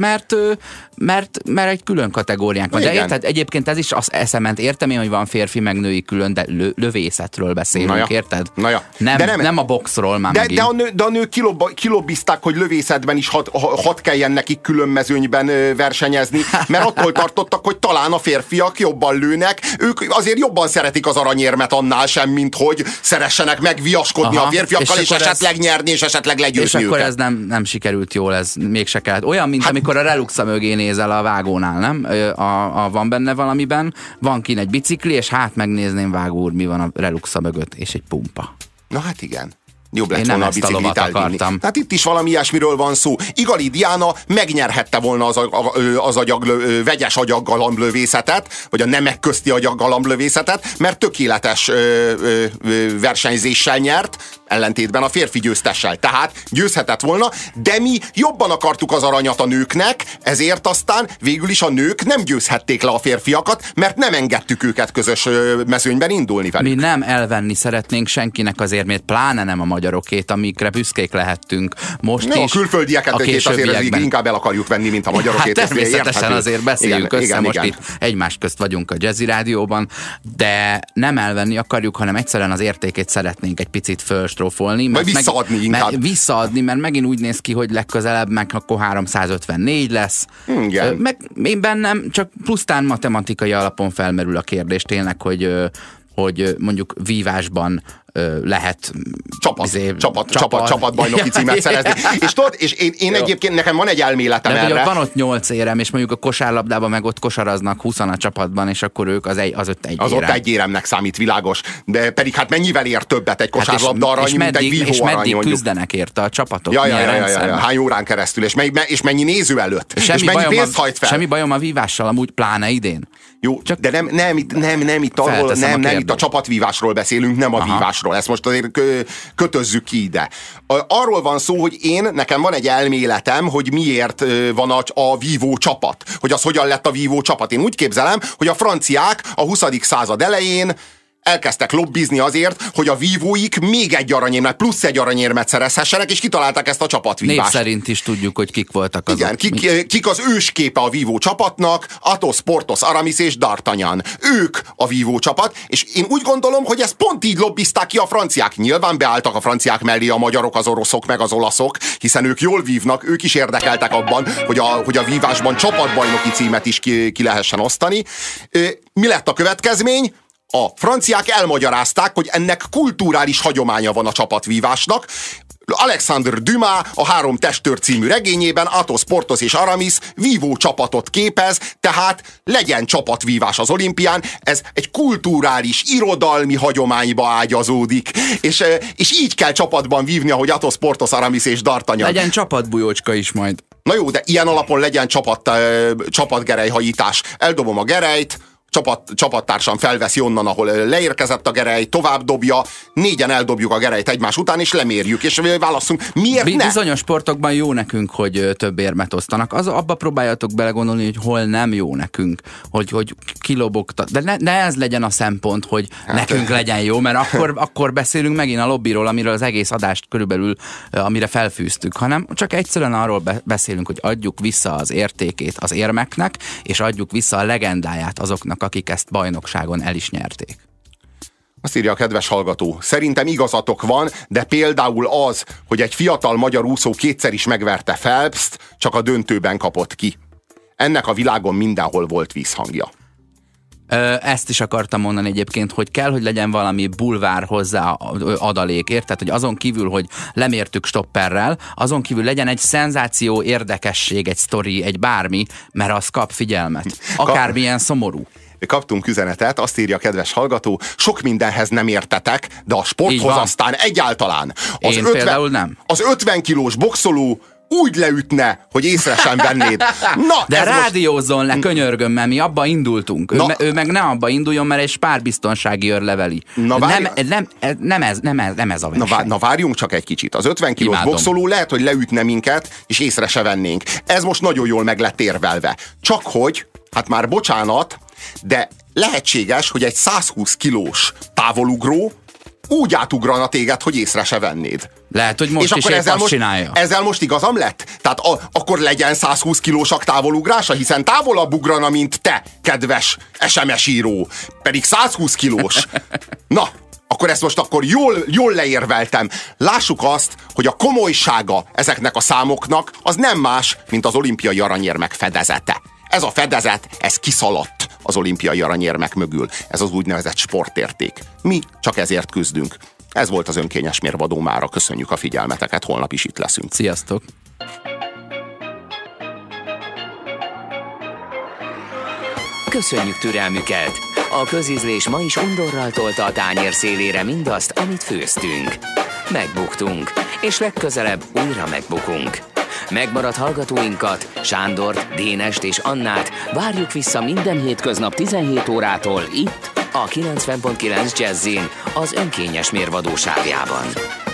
mert egy külön kategóriánk van. De érted, egyébként ez is az eszement. Értem én, hogy van férfi meg női külön, de lövészetről beszélünk, érted? Nem a boxról már megint. De a nők kilobbizták, hogy lövészetben is hat kelljen nekik külön mezőnyben versenyezni, mert attól tartottak, hogy talán a férfiak jobban lőnek, ők azért jobban szeretik az aranyérmet annál sem, mint hogy szeressenek megviaskodni a férfiakkal, és esetleg nyerni, és esetleg legyőzni és őket. akkor ez nem sikerült jól, ez mégse kellett. Olyan, mint amikor a Reluxa mögé nézel a vágónál, nem? Van benne valamiben, van kint egy bicikli, és hát megnézném, vágó úr, mi van a Reluxa mögött, és egy pumpa. Na hát igen. Jobb lett volna a biciklit elvinni. Hát itt is valami ilyesmiről van szó. Igali Diana megnyerhette volna az vegyes agyaggalamblövészetet, vagy a nemek közti agyaggalamblövészetet, mert tökéletes versenyzéssel nyert, ellentétben a férfi győztessel. Tehát győzhetett volna, de mi jobban akartuk az aranyat a nőknek, ezért aztán végül is a nők nem győzhették le a férfiakat, mert nem engedtük őket közös mezőnyben indulni velük. Mi nem elvenni szeretnénk senkinek az érmét, pláne nem a magyarokét, amikre büszkék lehettünk. Most is. A külföldieket azért inkább el akarjuk venni, mint a magyarokét. Hát természetesen azért beszéljünk össze, most itt egymás közt vagyunk a Jazzy Rádióban, de nem elvenni akarjuk, hanem egyszerűen az értékét szeretnénk egy picit fölstrófolni. Vagy visszaadni inkább. Visszaadni, mert megint úgy néz ki, hogy legközelebb meg akkor 354 lesz. Igen. Meg én bennem csak pusztán matematikai alapon felmerül a kérdés tényleg, hogy mondjuk vívásban lehet csapatbajnoki címet szerezni. És tudod, és én egyébként nekem van egy elméletem erre. De van ott 8 érem, és mondjuk a kosárlabdában meg ott kosaraznak 20-an a csapatban, és akkor ők az ott egy érem. Ott egy éremnek számít, világos. De pedig hát mennyivel ér többet egy kosárlabda arany, mint egy vívó arany, meddig küzdenek érte a csapatok? Hány órán keresztül, és mennyi néző előtt? És mennyi pénzt hajt fel? Semmi bajom a vívással, amúgy pláne idén. Jó, csak de nem itt a csapatvívásról beszélünk, nem a vívásról. Ezt most azért kötözzük ki ide. Arról van szó, hogy nekem van egy elméletem, hogy miért van a vívó csapat. Hogy az hogyan lett a vívó csapat. Én úgy képzelem, hogy a franciák a 20. század elején elkezdtek lobbizni azért, hogy a vívóik még egy aranyérmet, plusz egy aranyérmet szerezhessenek, és kitalálták ezt a csapatvívást. Név szerint is tudjuk, hogy kik voltak azok. Igen, kik az ősképe a vívó csapatnak? Athos, Porthos, Aramis és D'Artagnan. Ők a vívó csapat, és én úgy gondolom, hogy ezt pont így lobbizták ki a franciák. Nyilván beálltak a franciák mellé a magyarok, az oroszok, meg az olaszok, hiszen ők jól vívnak, ők is érdekeltek abban, hogy a vívásban csapatbajnoki címet is ki lehessen osztani. Mi lett a következmény? A franciák elmagyarázták, hogy ennek kulturális hagyománya van a csapatvívásnak. Alexandre Dumas a 3 testőr című regényében Athos, Porthos és Aramis vívó csapatot képez, tehát legyen csapatvívás az olimpián. Ez egy kulturális, irodalmi hagyományba ágyazódik, és így kell csapatban vívni, ahogy Athos, Porthos, Aramis és D'Artagnan. Legyen csapatbujócska is majd. Na jó, de ilyen alapon legyen csapatgerelyhajítás. Eldobom a gerelyt, csapattársam felveszi onnan, ahol leérkezett a gerej, tovább dobja, 4-en eldobjuk a gerelyt egymás után, és lemérjük, és válasszunk. Miért ne? Bizonyos sportokban jó nekünk, hogy több érmet osztanak. Abba próbáljatok belegondolni, hogy hol nem jó nekünk, hogy kilobogtat. De ne ez legyen a szempont, hogy nekünk legyen jó, mert akkor beszélünk megint a lobbyról, amiről az egész adást körülbelül, amire felfűztük, hanem csak egyszerűen arról beszélünk, hogy adjuk vissza az értékét az érmeknek, és adjuk vissza a legendáját azoknak, akik ezt bajnokságon el is nyerték. Azt írja a kedves hallgató. Szerintem igazatok van, de például az, hogy egy fiatal magyar úszó 2-szer is megverte Phelpst, csak a döntőben kapott ki. Ennek a világon mindenhol volt vízhangja. Ezt is akartam mondani egyébként, hogy kell, hogy legyen valami bulvár hozzá adalék, érted? Hogy azon kívül, hogy lemértük stopperrel, azon kívül legyen egy szenzáció, érdekesség, egy sztori, egy bármi, mert az kap figyelmet. Akármilyen szomorú. Kaptunk üzenetet, azt írja a kedves hallgató, sok mindenhez nem értetek, de a sporthoz aztán egyáltalán. Én például nem. Az 50 kilós boxoló úgy leütne, hogy észre sem vennéd. Na, de rádiózzon le, könyörgöm, mert mi abba indultunk. Ő meg ne abba induljon, mert egy spárbiztonsági őr leveli. Nem ez a verseny. Na várjunk csak egy kicsit. Az 50 kilós boxoló lehet, hogy leütne minket, és észre se vennénk. Ez most nagyon jól meg lett érvelve. Csak hogy, hát már bocsánat, de lehetséges, hogy egy 120 kilós távolugró úgy átugrana téged, hogy észre se vennéd. Lehet, hogy most is épp azt csinálja. Ezzel most igazam lett? Tehát akkor legyen 120 kilósak távolugrása, hiszen távolabb ugrana, mint te, kedves SMS író. Pedig 120 kilós. Na, akkor ezt most jól leérveltem. Lássuk azt, hogy a komolysága ezeknek a számoknak az nem más, mint az olimpiai aranyérmek fedezete. Ez a fedezet, ez kiszaladt az olimpiai aranyérmek mögül. Ez az úgynevezett sportérték. Mi csak ezért küzdünk. Ez volt az önkényes mérvadó mára. Köszönjük a figyelmeteket, holnap is itt leszünk. Sziasztok! Köszönjük türelmüket! A közízlés ma is undorral tolta a tányér szélére mindazt, amit főztünk. Megbuktunk, és legközelebb újra megbukunk. Megmaradt hallgatóinkat, Sándort, Dénest és Annát várjuk vissza minden hétköznap 17 órától itt, a 90.9 Jazzin, az önkényes mérvadóságjában.